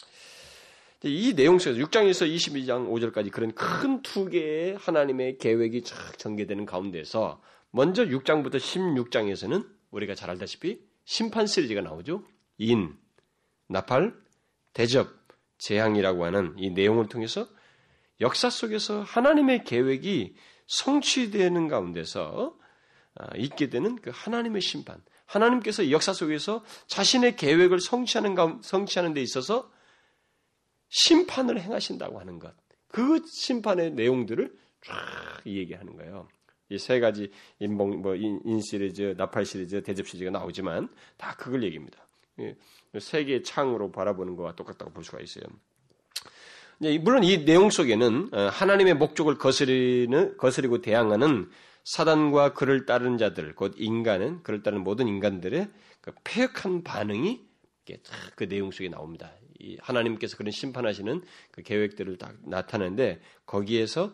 이 내용 속에서 육 장에서 이십이 장 오 절까지 그런 큰 두 개의 하나님의 계획이 쫙 전개되는 가운데서 먼저 육 장부터 십육 장에서는 우리가 잘 알다시피 심판 시리즈가 나오죠. 인, 나팔, 대접, 재앙이라고 하는 이 내용을 통해서 역사 속에서 하나님의 계획이 성취되는 가운데서 있게 되는 그 하나님의 심판, 하나님께서 이 역사 속에서 자신의 계획을 성취하는, 성취하는 데 있어서 심판을 행하신다고 하는 것, 그 심판의 내용들을 쫙 얘기하는 거예요. 이 세 가지 인봉, 뭐, 인, 인 시리즈, 나팔 시리즈, 대접 시리즈가 나오지만 다 그걸 얘기합니다. 세 개의 창으로 바라보는 것과 똑같다고 볼 수가 있어요. 물론 이 내용 속에는 하나님의 목적을 거스리는, 거스리고 대항하는 사단과 그를 따르는 자들, 곧 인간은, 그를 따르는 모든 인간들의 그 패역한 반응이 그 내용 속에 나옵니다. 이 하나님께서 그런 심판하시는 그 계획들을 딱 나타내는데 거기에서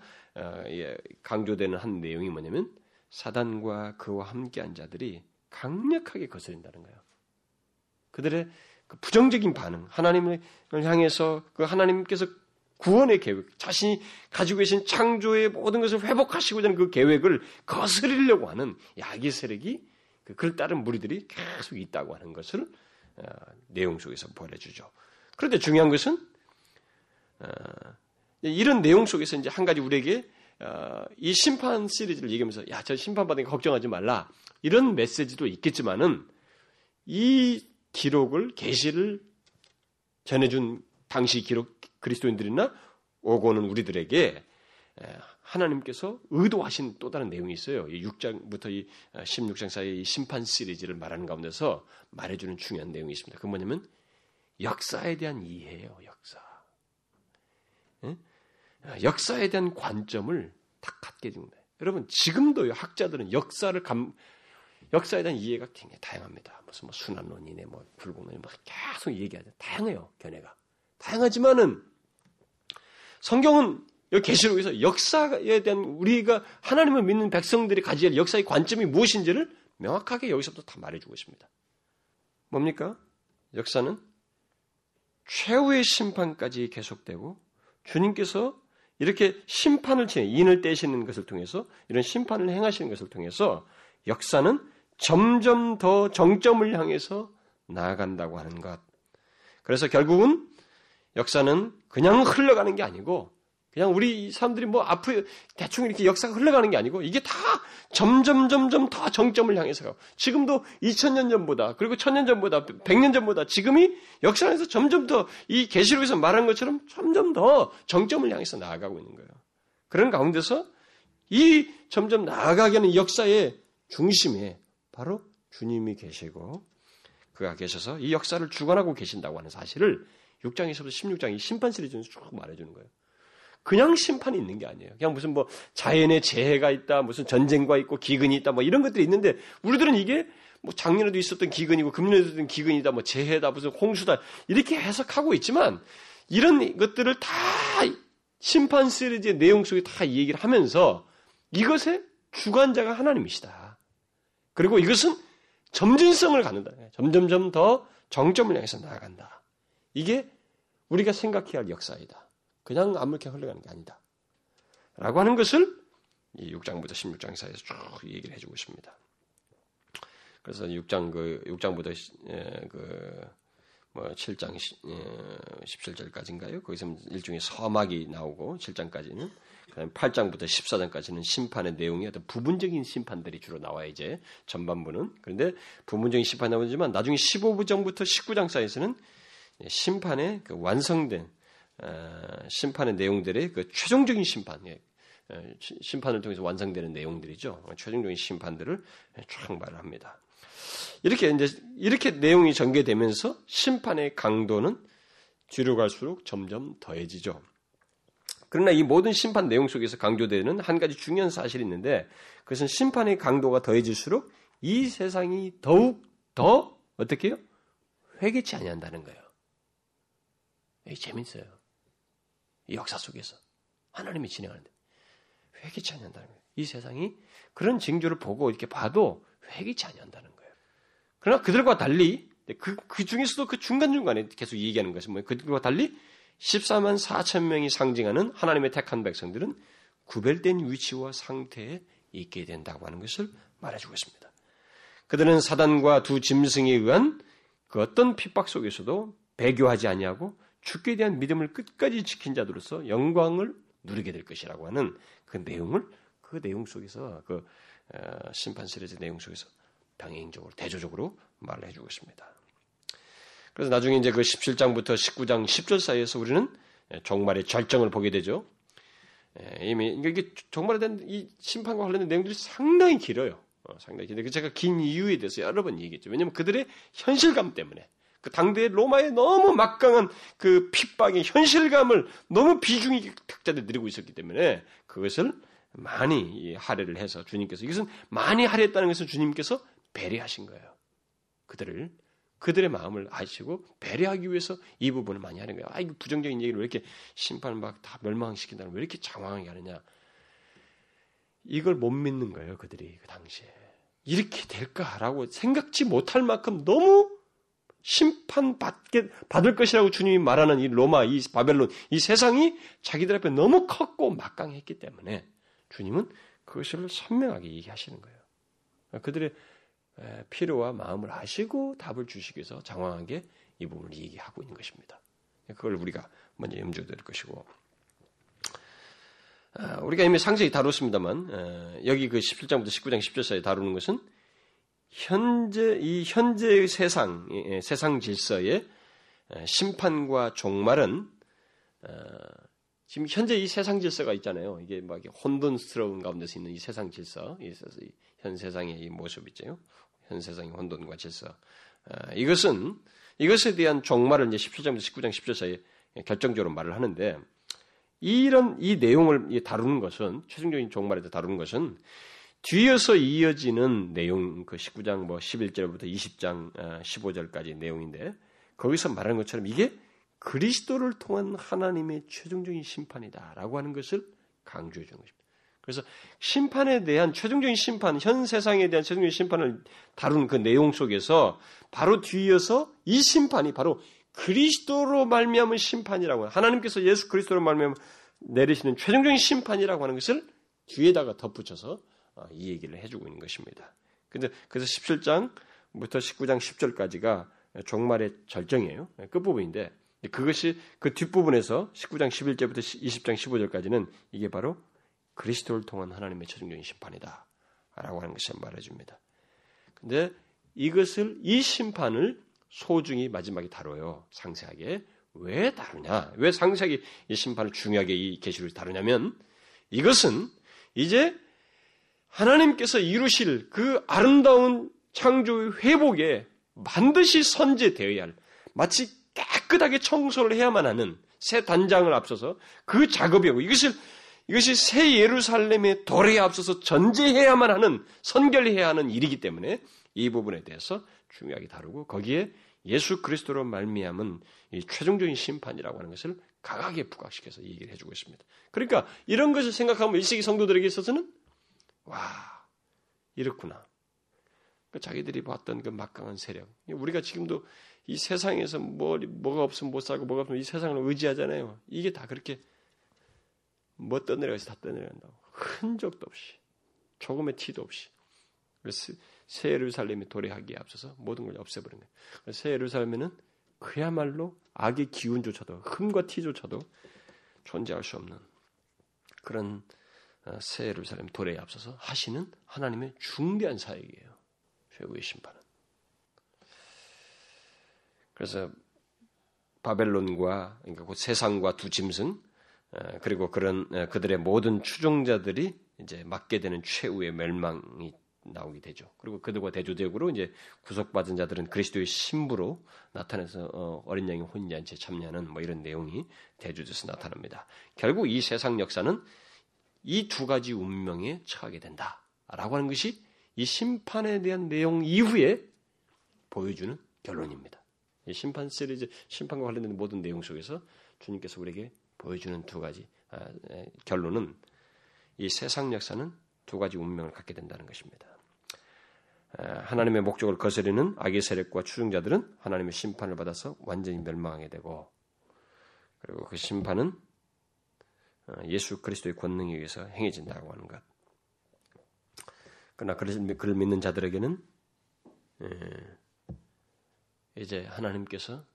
강조되는 한 내용이 뭐냐면 사단과 그와 함께한 자들이 강력하게 거스린다는 거예요. 그들의 그 부정적인 반응, 하나님을 향해서 그 하나님께서 구원의 계획, 자신이 가지고 계신 창조의 모든 것을 회복하시고자 하는 그 계획을 거스리려고 하는 악의 세력이 그를 따른 무리들이 계속 있다고 하는 것을 어, 내용 속에서 보여주죠. 그런데 중요한 것은 어, 이런 내용 속에서 이제 한 가지 우리에게 어, 이 심판 시리즈를 얘기하면서 야, 저 심판받으니까 걱정하지 말라 이런 메시지도 있겠지만은 이 기록을 계시를 전해준 당시 기록 그리스도인들이나 오고는 우리들에게 하나님께서 의도하신 또 다른 내용이 있어요. 이 육 장부터 이 십육 장 사이의 이 심판 시리즈를 말하는 가운데서 말해주는 중요한 내용이 있습니다. 그건 뭐냐면 역사에 대한 이해예요. 역사. 예? 역사에 대한 관점을 딱 갖게 해주는 거예요. 여러분 지금도 학자들은 역사를 감 역사에 대한 이해가 굉장히 다양합니다. 무슨 뭐 순환론이네, 뭐 불공론이네, 뭐 계속 얘기하죠. 다양해요, 견해가. 다양하지만은 성경은 여기 계시록에서 역사에 대한 우리가 하나님을 믿는 백성들이 가져야 할 역사의 관점이 무엇인지를 명확하게 여기서부터 다 말해주고 있습니다. 뭡니까? 역사는 최후의 심판까지 계속되고 주님께서 이렇게 심판을 치 인을 떼시는 것을 통해서 이런 심판을 행하시는 것을 통해서 역사는 점점 더 정점을 향해서 나아간다고 하는 것. 그래서 결국은 역사는 그냥 흘러가는 게 아니고 그냥 우리 사람들이 뭐 앞으로 대충 이렇게 역사가 흘러가는 게 아니고 이게 다 점점 점점 더 정점을 향해서 가고 지금도 이천 년 전보다 그리고 천 년 전보다 백 년 전보다 지금이 역사 안에서 점점 더 이 계시록에서 말한 것처럼 점점 더 정점을 향해서 나아가고 있는 거예요. 그런 가운데서 이 점점 나아가게 하는 역사의 중심에 바로 주님이 계시고 그가 계셔서 이 역사를 주관하고 계신다고 하는 사실을 육 장에서부터 십육 장 이 심판 시리즈에서 쭉 말해주는 거예요. 그냥 심판이 있는 게 아니에요. 그냥 무슨 뭐 자연의 재해가 있다, 무슨 전쟁과 있고 기근이 있다, 뭐 이런 것들이 있는데 우리들은 이게 뭐 작년에도 있었던 기근이고 금년에도 있었던 기근이다, 뭐 재해다, 무슨 홍수다 이렇게 해석하고 있지만 이런 것들을 다 심판 시리즈의 내용 속에 다 이 얘기를 하면서 이것의 주관자가 하나님이시다. 그리고 이것은 점진성을 갖는다. 점점점 더 정점을 향해서 나아간다. 이게 우리가 생각해야 할 역사이다. 그냥 아무렇게 흘러가는 게 아니다. 라고 하는 것을 이 육 장부터 십육 장 사이에서 쭉 얘기를 해주고 있습니다. 그래서 육 장 그 육 장부터 예, 그 뭐 칠 장 십칠 절까지인가요? 거기서 일종의 서막이 나오고 칠 장까지는 그다음에 팔 장부터 십사 장까지는 심판의 내용이 어떤 부분적인 심판들이 주로 나와요. 이제 전반부는. 그런데 부분적인 심판이 나오지만 나중에 십오 장부터 십구 장 사이에서는 심판의 그 완성된 어, 심판의 내용들의 그 최종적인 심판, 예, 심판을 통해서 완성되는 내용들이죠. 최종적인 심판들을 쭉 말을 합니다. 이렇게 이제 이렇게 내용이 전개되면서 심판의 강도는 뒤로 갈수록 점점 더해지죠. 그러나 이 모든 심판 내용 속에서 강조되는 한 가지 중요한 사실이 있는데 그것은 심판의 강도가 더해질수록 이 세상이 더욱 더 어떻게 해요? 회개치 아니한다는 거예요. 이게 재밌어요. 이 역사 속에서 하나님이 진행하는데 회개치 아니한다는 거예요. 이 세상이 그런 징조를 보고 이렇게 봐도 회개치 아니한다는 거예요. 그러나 그들과 달리 그, 그 중에서도 그 중간중간에 계속 얘기하는 것은 뭐예요? 그들과 달리 십사만 사천 명이 상징하는 하나님의 택한 백성들은 구별된 위치와 상태에 있게 된다고 하는 것을 말해주고 있습니다. 그들은 사단과 두 짐승에 의한 그 어떤 핍박 속에서도 배교하지 아니하고 주께 대한 믿음을 끝까지 지킨 자들로서 영광을 누리게 될 것이라고 하는 그 내용을 그 내용 속에서 그 심판 시리즈 내용 속에서 병행적으로 대조적으로 말을 해주고 있습니다. 그래서 나중에 이제 그 십칠 장부터 십구 장 십 절 사이에서 우리는 종말의 절정을 보게 되죠. 이미 이게 종말에 대한 이 심판과 관련된 내용들이 상당히 길어요. 어, 상당히 길어요. 제가 긴 이유에 대해서 여러 번 얘기했죠. 왜냐하면 그들의 현실감 때문에 그 당대의 로마의 너무 막강한 그 핍박의 현실감을 너무 비중 있게 각자들 누리고 있었기 때문에 그것을 많이 할애를 해서 주님께서 이것은 많이 할애했다는 것은 주님께서 배려하신 거예요. 그들을 그들의 마음을 아시고 배려하기 위해서 이 부분을 많이 하는 거예요. 아, 이거 부정적인 얘기를 왜 이렇게 심판을 막 다 멸망시킨다는 왜 이렇게 장황하게 하느냐. 이걸 못 믿는 거예요. 그들이 그 당시에. 이렇게 될까라고 생각지 못할 만큼 너무 심판받게, 받을 것이라고 주님이 말하는 이 로마, 이 바벨론, 이 세상이 자기들 앞에 너무 컸고 막강했기 때문에 주님은 그것을 선명하게 얘기하시는 거예요. 그들의 필요와 마음을 아시고 답을 주시기 위해서 장황하게 이 부분을 얘기하고 있는 것입니다. 그걸 우리가 먼저 염두에 둘 것이고 우리가 이미 상세히 다뤘습니다만 여기 그 십칠 장부터 십구 장 십 절 사이에 다루는 것은 현재 이 현재의 세상 세상 질서의 심판과 종말은 지금 현재 이 세상 질서가 있잖아요. 이게 막 혼돈스러운 가운데서 있는 이 세상 질서, 현 세상의 이 모습 있죠. 현 세상의 혼돈과 질서. 이것은 이것에 대한 종말을 이제 십칠 장부터 십구 장 십 절 사이에 결정적으로 말을 하는데 이런 이 내용을 다루는 것은 최종적인 종말에 대해 다루는 것은 뒤에서 이어지는 내용 그 십구 장 뭐 십일 절부터 이십 장 십오 절까지 내용인데 거기서 말하는 것처럼 이게 그리스도를 통한 하나님의 최종적인 심판이다라고 하는 것을 강조해 주는 것입니다. 그래서 심판에 대한 최종적인 심판, 현 세상에 대한 최종적인 심판을 다룬 그 내용 속에서 바로 뒤이어서 이 심판이 바로 그리스도로 말미암은 심판이라고 하나님께서 예수 그리스도로 말미암아 내리시는 최종적인 심판이라고 하는 것을 뒤에다가 덧붙여서 이 얘기를 해주고 있는 것입니다. 근데 그래서 십칠 장부터 십구 장 십 절까지가 종말의 절정이에요. 끝부분인데 그것이 그 뒷부분에서 십구 장 십일 절부터 이십 장 십오 절까지는 이게 바로 그리스도를 통한 하나님의 최종적인 심판이다 라고 하는 것을 말해줍니다. 근데 이것을 이 심판을 소중히 마지막에 다뤄요. 상세하게. 왜 다루냐? 왜 상세하게 이 심판을 중요하게 이 계시를 다루냐면 이것은 이제 하나님께서 이루실 그 아름다운 창조의 회복에 반드시 선제되어야 할 마치 깨끗하게 청소를 해야만 하는 새 단장을 앞서서 그 작업이고 이것을 이것이 새 예루살렘의 도래에 앞서서 전제해야만 하는 선결해야 하는 일이기 때문에 이 부분에 대해서 중요하게 다루고 거기에 예수 그리스도로 말미암은 이 최종적인 심판이라고 하는 것을 강하게 부각시켜서 얘기를 해주고 있습니다. 그러니까 이런 것을 생각하면 일 세기 성도들에게 있어서는 와 이렇구나. 자기들이 봤던 그 막강한 세력. 우리가 지금도 이 세상에서 뭐, 뭐가 없으면 못 살고 뭐가 없으면 이 세상을 의지하잖아요. 이게 다 그렇게 뭐 떠내려가서 다 떠내려간다고. 흔적도 없이 조금의 티도 없이. 그래서 새 예루살렘이 도래하기에 앞서서 모든 걸 없애버린 거예요. 새 예루살렘에는 그야말로 악의 기운조차도 흠과 티조차도 존재할 수 없는 그런 새 예루살렘 도래에 앞서서 하시는 하나님의 중대한 사역이에요. 최후의 심판은. 그래서 바벨론과 그러니까 그 세상과 두 짐승 그리고 그런 그들의 모든 추종자들이 이제 맞게 되는 최후의 멸망이 나오게 되죠. 그리고 그들과 대조적으로 이제 구속받은 자들은 그리스도의 신부로 나타나서 어, 어린 양의 혼인잔치에 참여하는 뭐 이런 내용이 대조돼서 나타납니다. 결국 이 세상 역사는 이 두 가지 운명에 처하게 된다라고 하는 것이 이 심판에 대한 내용 이후에 보여주는 결론입니다. 이 심판 시리즈, 심판과 관련된 모든 내용 속에서 주님께서 우리에게 보여주는 두 가지 아, 에, 결론은 이 세상 역사는 두 가지 운명을 갖게 된다는 것입니다. 하나님의 목적을 거스르는 악의 세력과 추종자들은 하나님의 심판을 받아서 완전히 멸망하게 되고 그리고 그 심판은 예수 그리스도의 권능에 의해서 행해진다고 하는 것. 그러나 그를 믿는 자들에게는 이제 하나님께서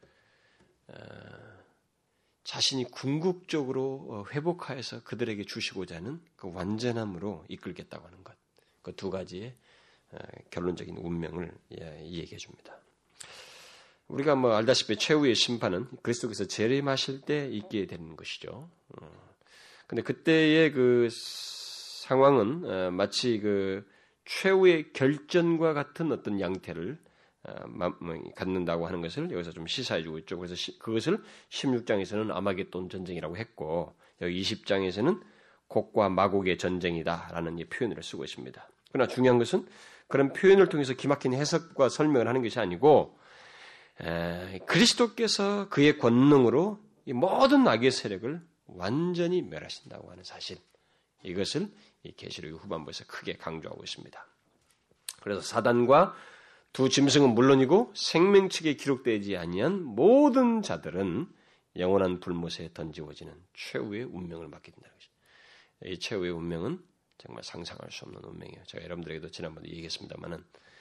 자신이 궁극적으로 회복하여서 그들에게 주시고자 하는 그 완전함으로 이끌겠다고 하는 것. 그 두 가지의 결론적인 운명을 얘기해 줍니다. 우리가 뭐 알다시피 최후의 심판은 그리스도께서 재림하실 때 있게 되는 것이죠. 근데 그때의 그 상황은 마치 그 최후의 결전과 같은 어떤 양태를 갖는다고 하는 것을 여기서 좀 시사해주고 있죠. 그래서 시, 그것을 십육 장에서는 아마겟돈 전쟁이라고 했고 여기 이십 장에서는 곡과 마곡의 전쟁이다라는 표현을 쓰고 있습니다. 그러나 중요한 것은 그런 표현을 통해서 기막힌 해석과 설명을 하는 것이 아니고 에, 그리스도께서 그의 권능으로 이 모든 악의 세력을 완전히 멸하신다고 하는 사실 이것을 이 계시록 후반부에서 크게 강조하고 있습니다. 그래서 사단과 두 짐승은 물론이고 생명책에 기록되지 아니한 모든 자들은 영원한 불못에 던지워지는 최후의 운명을 맞게 된다는 것이죠. 이 최후의 운명은 정말 상상할 수 없는 운명이에요. 제가 여러분들에게도 지난번에 얘기했습니다만은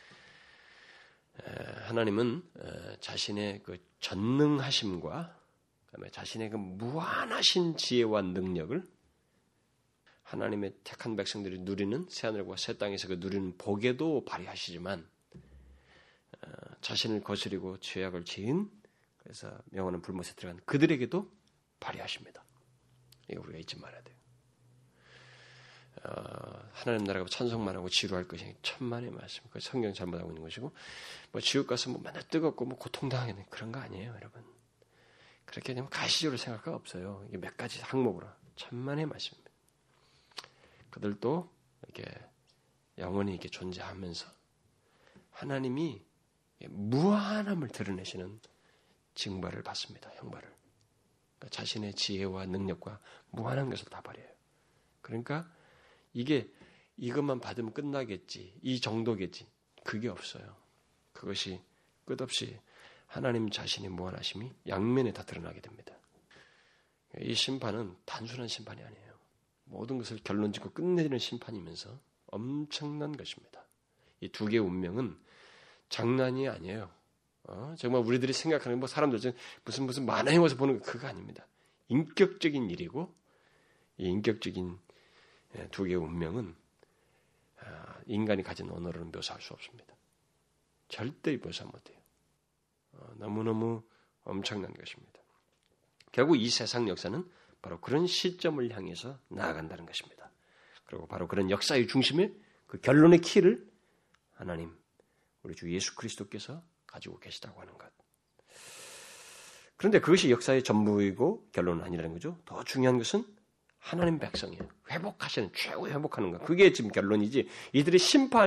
하나님은 자신의 그 전능하심과 그다음에 자신의 그 무한하신 지혜와 능력을 하나님의 택한 백성들이 누리는 새하늘과 새 땅에서 그 누리는 복에도 발휘하시지만 자신을 거스리고 죄악을 지은 그래서 영원한 불못에 들어간 그들에게도 발휘하십니다. 이거 우리가 잊지 말아야 돼요. 어, 하나님 나라가 찬송만 하고 지루할 것이 천만의 말씀. 그 성경 잘못하고 있는 것이고, 뭐 지옥 가서 뭐 맨날 뜨겁고 뭐 고통당하는 그런 거 아니에요, 여러분. 그렇게 되면 가시적으로 생각할 거 없어요. 이게 몇 가지 항목으로 천만의 말씀입니다. 그들도 이렇게 영원히 이렇게 존재하면서 하나님이 무한함을 드러내시는 징벌을 받습니다. 형벌을. 그러니까 자신의 지혜와 능력과 무한한 것을 다 버려요. 그러니까 이게 이것만 받으면 끝나겠지. 이 정도겠지. 그게 없어요. 그것이 끝없이 하나님 자신의 무한하심이 양면에 다 드러나게 됩니다. 이 심판은 단순한 심판이 아니에요. 모든 것을 결론짓고 끝내는 심판이면서 엄청난 것입니다. 이 두 개의 운명은 장난이 아니에요. 어? 정말 우리들이 생각하는 뭐 사람들 무슨 무슨 만화에 와서 보는 거 그거 아닙니다. 인격적인 일이고 이 인격적인 두 개의 운명은 인간이 가진 언어로는 묘사할 수 없습니다. 절대 묘사 못해요. 너무너무 엄청난 것입니다. 결국 이 세상 역사는 바로 그런 시점을 향해서 나아간다는 것입니다. 그리고 바로 그런 역사의 중심에 그 결론의 키를 하나님, 우리 주 예수 그리스도께서 가지고 계시다고 하는 것. 그런데 그것이 역사의 전부이고 결론은 아니라는 거죠. 더 중요한 것은 하나님 백성이에요. 회복하시는, 최후 회복하는 것. 그게 지금 결론이지. 이들의 심판이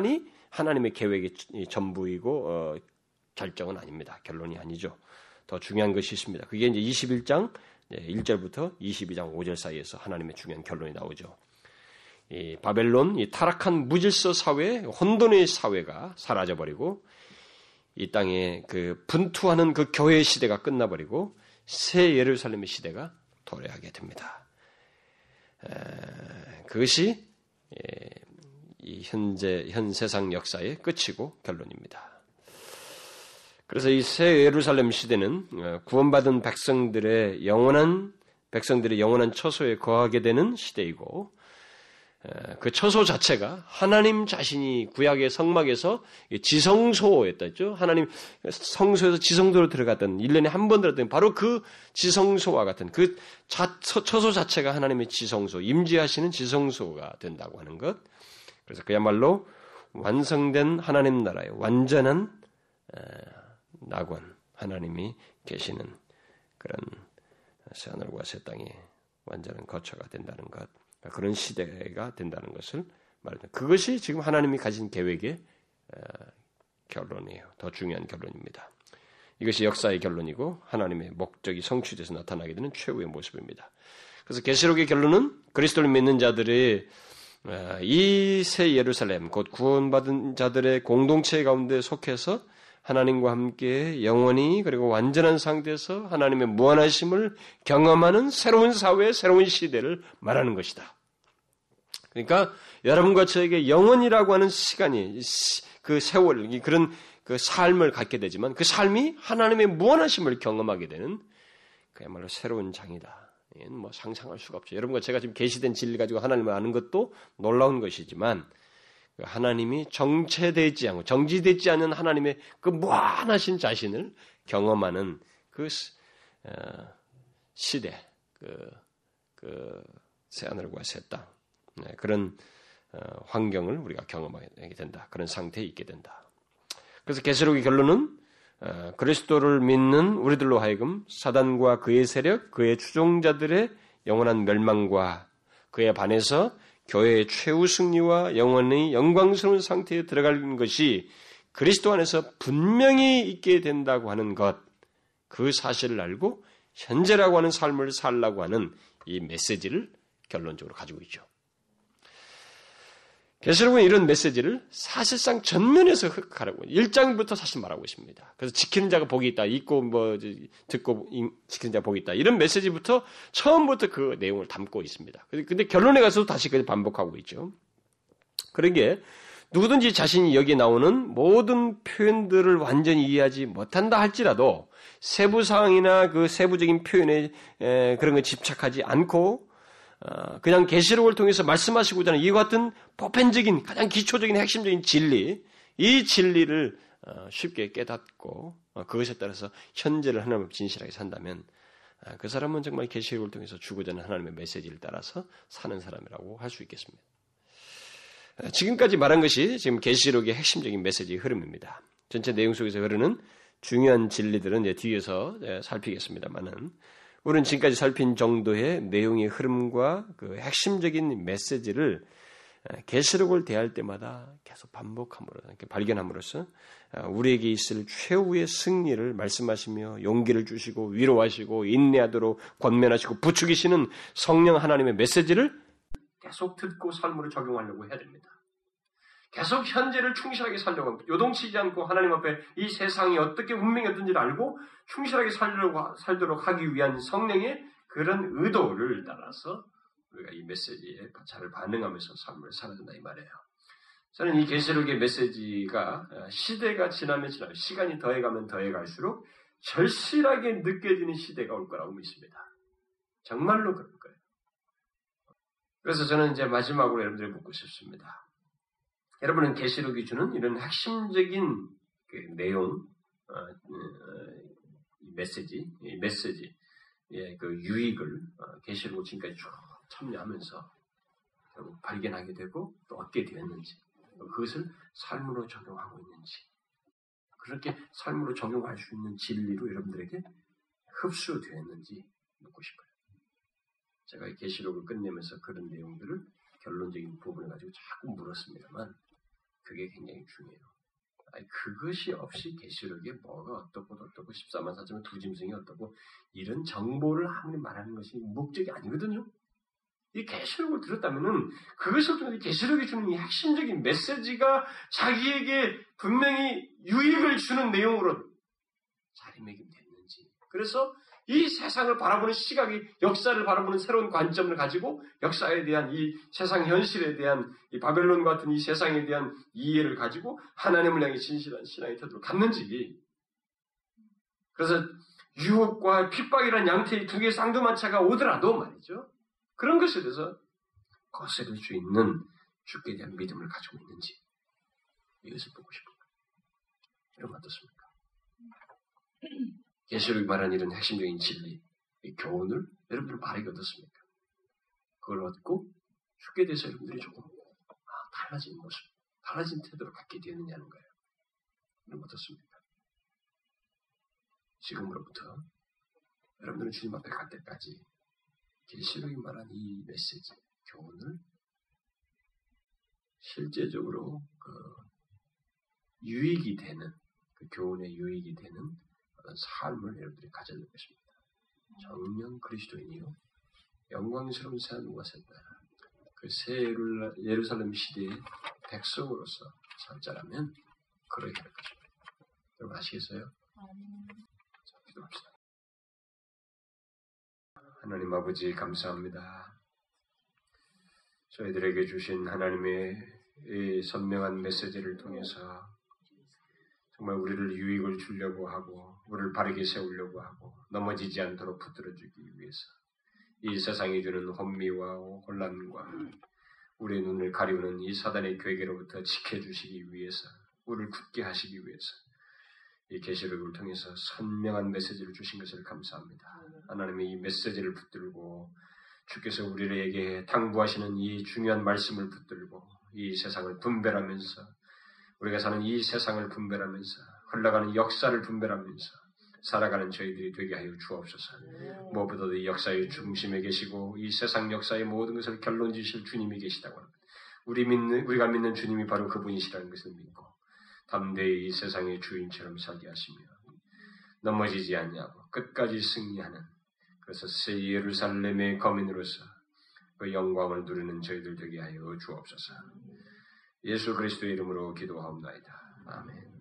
하나님의 계획의 전부이고 어, 결정은 아닙니다. 결론이 아니죠. 더 중요한 것이 있습니다. 그게 이제 이십일 장 일 절부터 이십이 장 오 절 사이에서 하나님의 중요한 결론이 나오죠. 이 바벨론, 이 타락한 무질서 사회, 혼돈의 사회가 사라져버리고 이 땅에 그 분투하는 그 교회 시대가 끝나버리고 새 예루살렘의 시대가 도래하게 됩니다. 에, 그것이 에, 이 현재 현 세상 역사의 끝이고 결론입니다. 그래서 이 새 예루살렘 시대는 구원받은 백성들의 영원한 백성들의 영원한 처소에 거하게 되는 시대이고 그 처소 자체가 하나님 자신이 구약의 성막에서 지성소였다죠. 하나님 성소에서 지성소로 들어갔던 일 년에 한 번 들어갔던 바로 그 지성소와 같은 그 자, 처소 자체가 하나님의 지성소, 임재하시는 지성소가 된다고 하는 것. 그래서 그야말로 완성된 하나님 나라의 완전한 낙원, 하나님이 계시는 그런 새하늘과 새 땅이 완전한 거처가 된다는 것. 그런 시대가 된다는 것을 말합니다. 그것이 지금 하나님이 가진 계획의 결론이에요. 더 중요한 결론입니다. 이것이 역사의 결론이고 하나님의 목적이 성취돼서 나타나게 되는 최후의 모습입니다. 그래서 계시록의 결론은 그리스도를 믿는 자들의 이 새 예루살렘, 곧 구원받은 자들의 공동체 가운데 속해서 하나님과 함께 영원히 그리고 완전한 상태에서 하나님의 무한하심을 경험하는 새로운 사회, 새로운 시대를 말하는 것이다. 그러니까 여러분과 저에게 영원이라고 하는 시간이 그 세월, 그런 그 삶을 갖게 되지만 그 삶이 하나님의 무한하심을 경험하게 되는 그야말로 새로운 장이다. 이건 뭐 상상할 수가 없죠. 여러분과 제가 지금 계시된 진리 가지고 하나님을 아는 것도 놀라운 것이지만 하나님이 정체되지 않고 정지되지 않은 하나님의 그 무한하신 자신을 경험하는 그 시대, 그, 그 새하늘과 새 땅, 네, 그런 환경을 우리가 경험하게 된다. 그런 상태에 있게 된다. 그래서 계시록의 결론은 그리스도를 믿는 우리들로 하여금 사단과 그의 세력, 그의 추종자들의 영원한 멸망과 그에 반해서 교회의 최후 승리와 영원히 영광스러운 상태에 들어가는 것이 그리스도 안에서 분명히 있게 된다고 하는 것, 그 사실을 알고 현재라고 하는 삶을 살라고 하는 이 메시지를 결론적으로 가지고 있죠. 계시록은 이런 메시지를 사실상 전면에서 흑하라고 일 장부터 사실 말하고 있습니다. 그래서 지키는 자가 복이 있다, 읽고 뭐 듣고 지키는 자가 복이 있다 이런 메시지부터 처음부터 그 내용을 담고 있습니다. 근데 결론에 가서도 다시 그 반복하고 있죠. 그런 게 누구든지 자신이 여기 나오는 모든 표현들을 완전히 이해하지 못한다 할지라도 세부 사항이나 그 세부적인 표현에 그런 거 집착하지 않고 그냥 계시록을 통해서 말씀하시고자 하는 이와 같은 보편적인 가장 기초적인 핵심적인 진리, 이 진리를 쉽게 깨닫고 그것에 따라서 현재를 하나님 앞에 진실하게 산다면 그 사람은 정말 계시록을 통해서 주고자 하는 하나님의 메시지를 따라서 사는 사람이라고 할 수 있겠습니다. 지금까지 말한 것이 지금 계시록의 핵심적인 메시지의 흐름입니다. 전체 내용 속에서 흐르는 중요한 진리들은 이제 뒤에서 살피겠습니다만은 우리는 지금까지 살핀 정도의 내용의 흐름과 그 핵심적인 메시지를 계시록을 대할 때마다 계속 반복함으로 이렇게 발견함으로써 우리에게 있을 최후의 승리를 말씀하시며 용기를 주시고 위로하시고 인내하도록 권면하시고 부추기시는 성령 하나님의 메시지를 계속 듣고 삶으로 적용하려고 해야 됩니다. 계속 현재를 충실하게 살려고 합니다. 요동치지 않고 하나님 앞에 이 세상이 어떻게 운명이 어떤지를 알고 충실하게 살려고, 살도록 하기 위한 성령의 그런 의도를 따라서 우리가 이 메시지에 잘 반응하면서 삶을 살아야 된다 이 말이에요. 저는 이 계시록의 메시지가 시대가 지나면 지나면 시간이 더해가면 더해갈수록 절실하게 느껴지는 시대가 올 거라고 믿습니다. 정말로 그럴 거예요. 그래서 저는 이제 마지막으로 여러분들이 묻고 싶습니다. 여러분은 계시록이 주는 이런 핵심적인 그 내용, 어, 어, 이 메시지, 이 메시지, 예, 그 유익을 계시록 지금까지 쭉 참여하면서 결국 발견하게 되고 또 얻게 되었는지, 그것을 삶으로 적용하고 있는지, 그렇게 삶으로 적용할 수 있는 진리로 여러분들에게 흡수되었는지 묻고 싶어요. 제가 계시록을 끝내면서 그런 내용들을 결론적인 부분을 가지고 자꾸 물었습니다만 그게 굉장히 중요해요. 아니, 그것이 없이 계시록에 뭐가 어떻고 어떻고 십사만 사천의 두 짐승이 어떻고 이런 정보를 아무리 말하는 것이 목적이 아니거든요. 이 계시록을 들었다면은 그것을 통해 계시록이 주는 이 핵심적인 메시지가 자기에게 분명히 유익을 주는 내용으로 자리매김됐는지. 그래서 이 세상을 바라보는 시각이 역사를 바라보는 새로운 관점을 가지고 역사에 대한 이 세상 현실에 대한 이 바벨론 같은 이 세상에 대한 이해를 가지고 하나님을 향해 진실한 신앙의 태도를 갖는지. 그래서 유혹과 핍박이라는 양태의 두 개의 쌍두마차가 오더라도 말이죠. 그런 것에 대해서 거스를 수 있는 주께 대한 믿음을 가지고 있는지 이것을 보고 싶습니다. 여러분 어떻습니까? 계시록이 말하는 이런 핵심적인 진리, 이 교훈을 여러분들 바르게 얻었습니까? 그걸 얻고 주께 대해서 여러분들이 조금 아, 달라진 모습, 달라진 태도를 갖게 되느냐는 거예요. 여러분 어떻습니까? 지금으로부터 여러분들은 주님 앞에 갈 때까지 계시록이 말한 이 메시지, 교훈을 실제적으로 그 유익이 되는, 그 교훈의 유익이 되는 어떤 삶을 여러분들이 가져야 될 것입니다. 정령 그리스도인이요 영광스러운 새하늘과 새 나라, 그 새 예루살렘 시대의 백성으로서 살 자라면 그러게 될 것입니다. 여러분 아시겠어요? 자, 기도합시다. 하나님 아버지 감사합니다. 저희들에게 주신 하나님의 이 선명한 메시지를 통해서 정말 우리를 유익을 주려고 하고 우리를 바르게 세우려고 하고 넘어지지 않도록 붙들어주기 위해서 이 세상이 주는 혼미와 혼란과 우리의 눈을 가리우는 이 사단의 괴계로부터 지켜주시기 위해서 우리를 굳게 하시기 위해서 이 계시록을 통해서 선명한 메시지를 주신 것을 감사합니다. 하나님의 이 메시지를 붙들고 주께서 우리에게 당부하시는 이 중요한 말씀을 붙들고 이 세상을 분별하면서 우리가 사는 이 세상을 분별하면서 흘러가는 역사를 분별하면서 살아가는 저희들이 되게 하여 주옵소서. 무엇보다도 이 역사의 중심에 계시고 이 세상 역사의 모든 것을 결론지실 주님이 계시다고 합니다. 우리 믿는, 우리가 믿는 주님이 바로 그분이시라는 것을 믿고 담대히 이 세상의 주인처럼 살게 하시며 넘어지지 않냐고 끝까지 승리하는 그래서 새 예루살렘의 거민으로서 그 영광을 누리는 저희들 되게 하여 주옵소서. 예수 그리스도의 이름으로 기도하옵나이다. 아멘.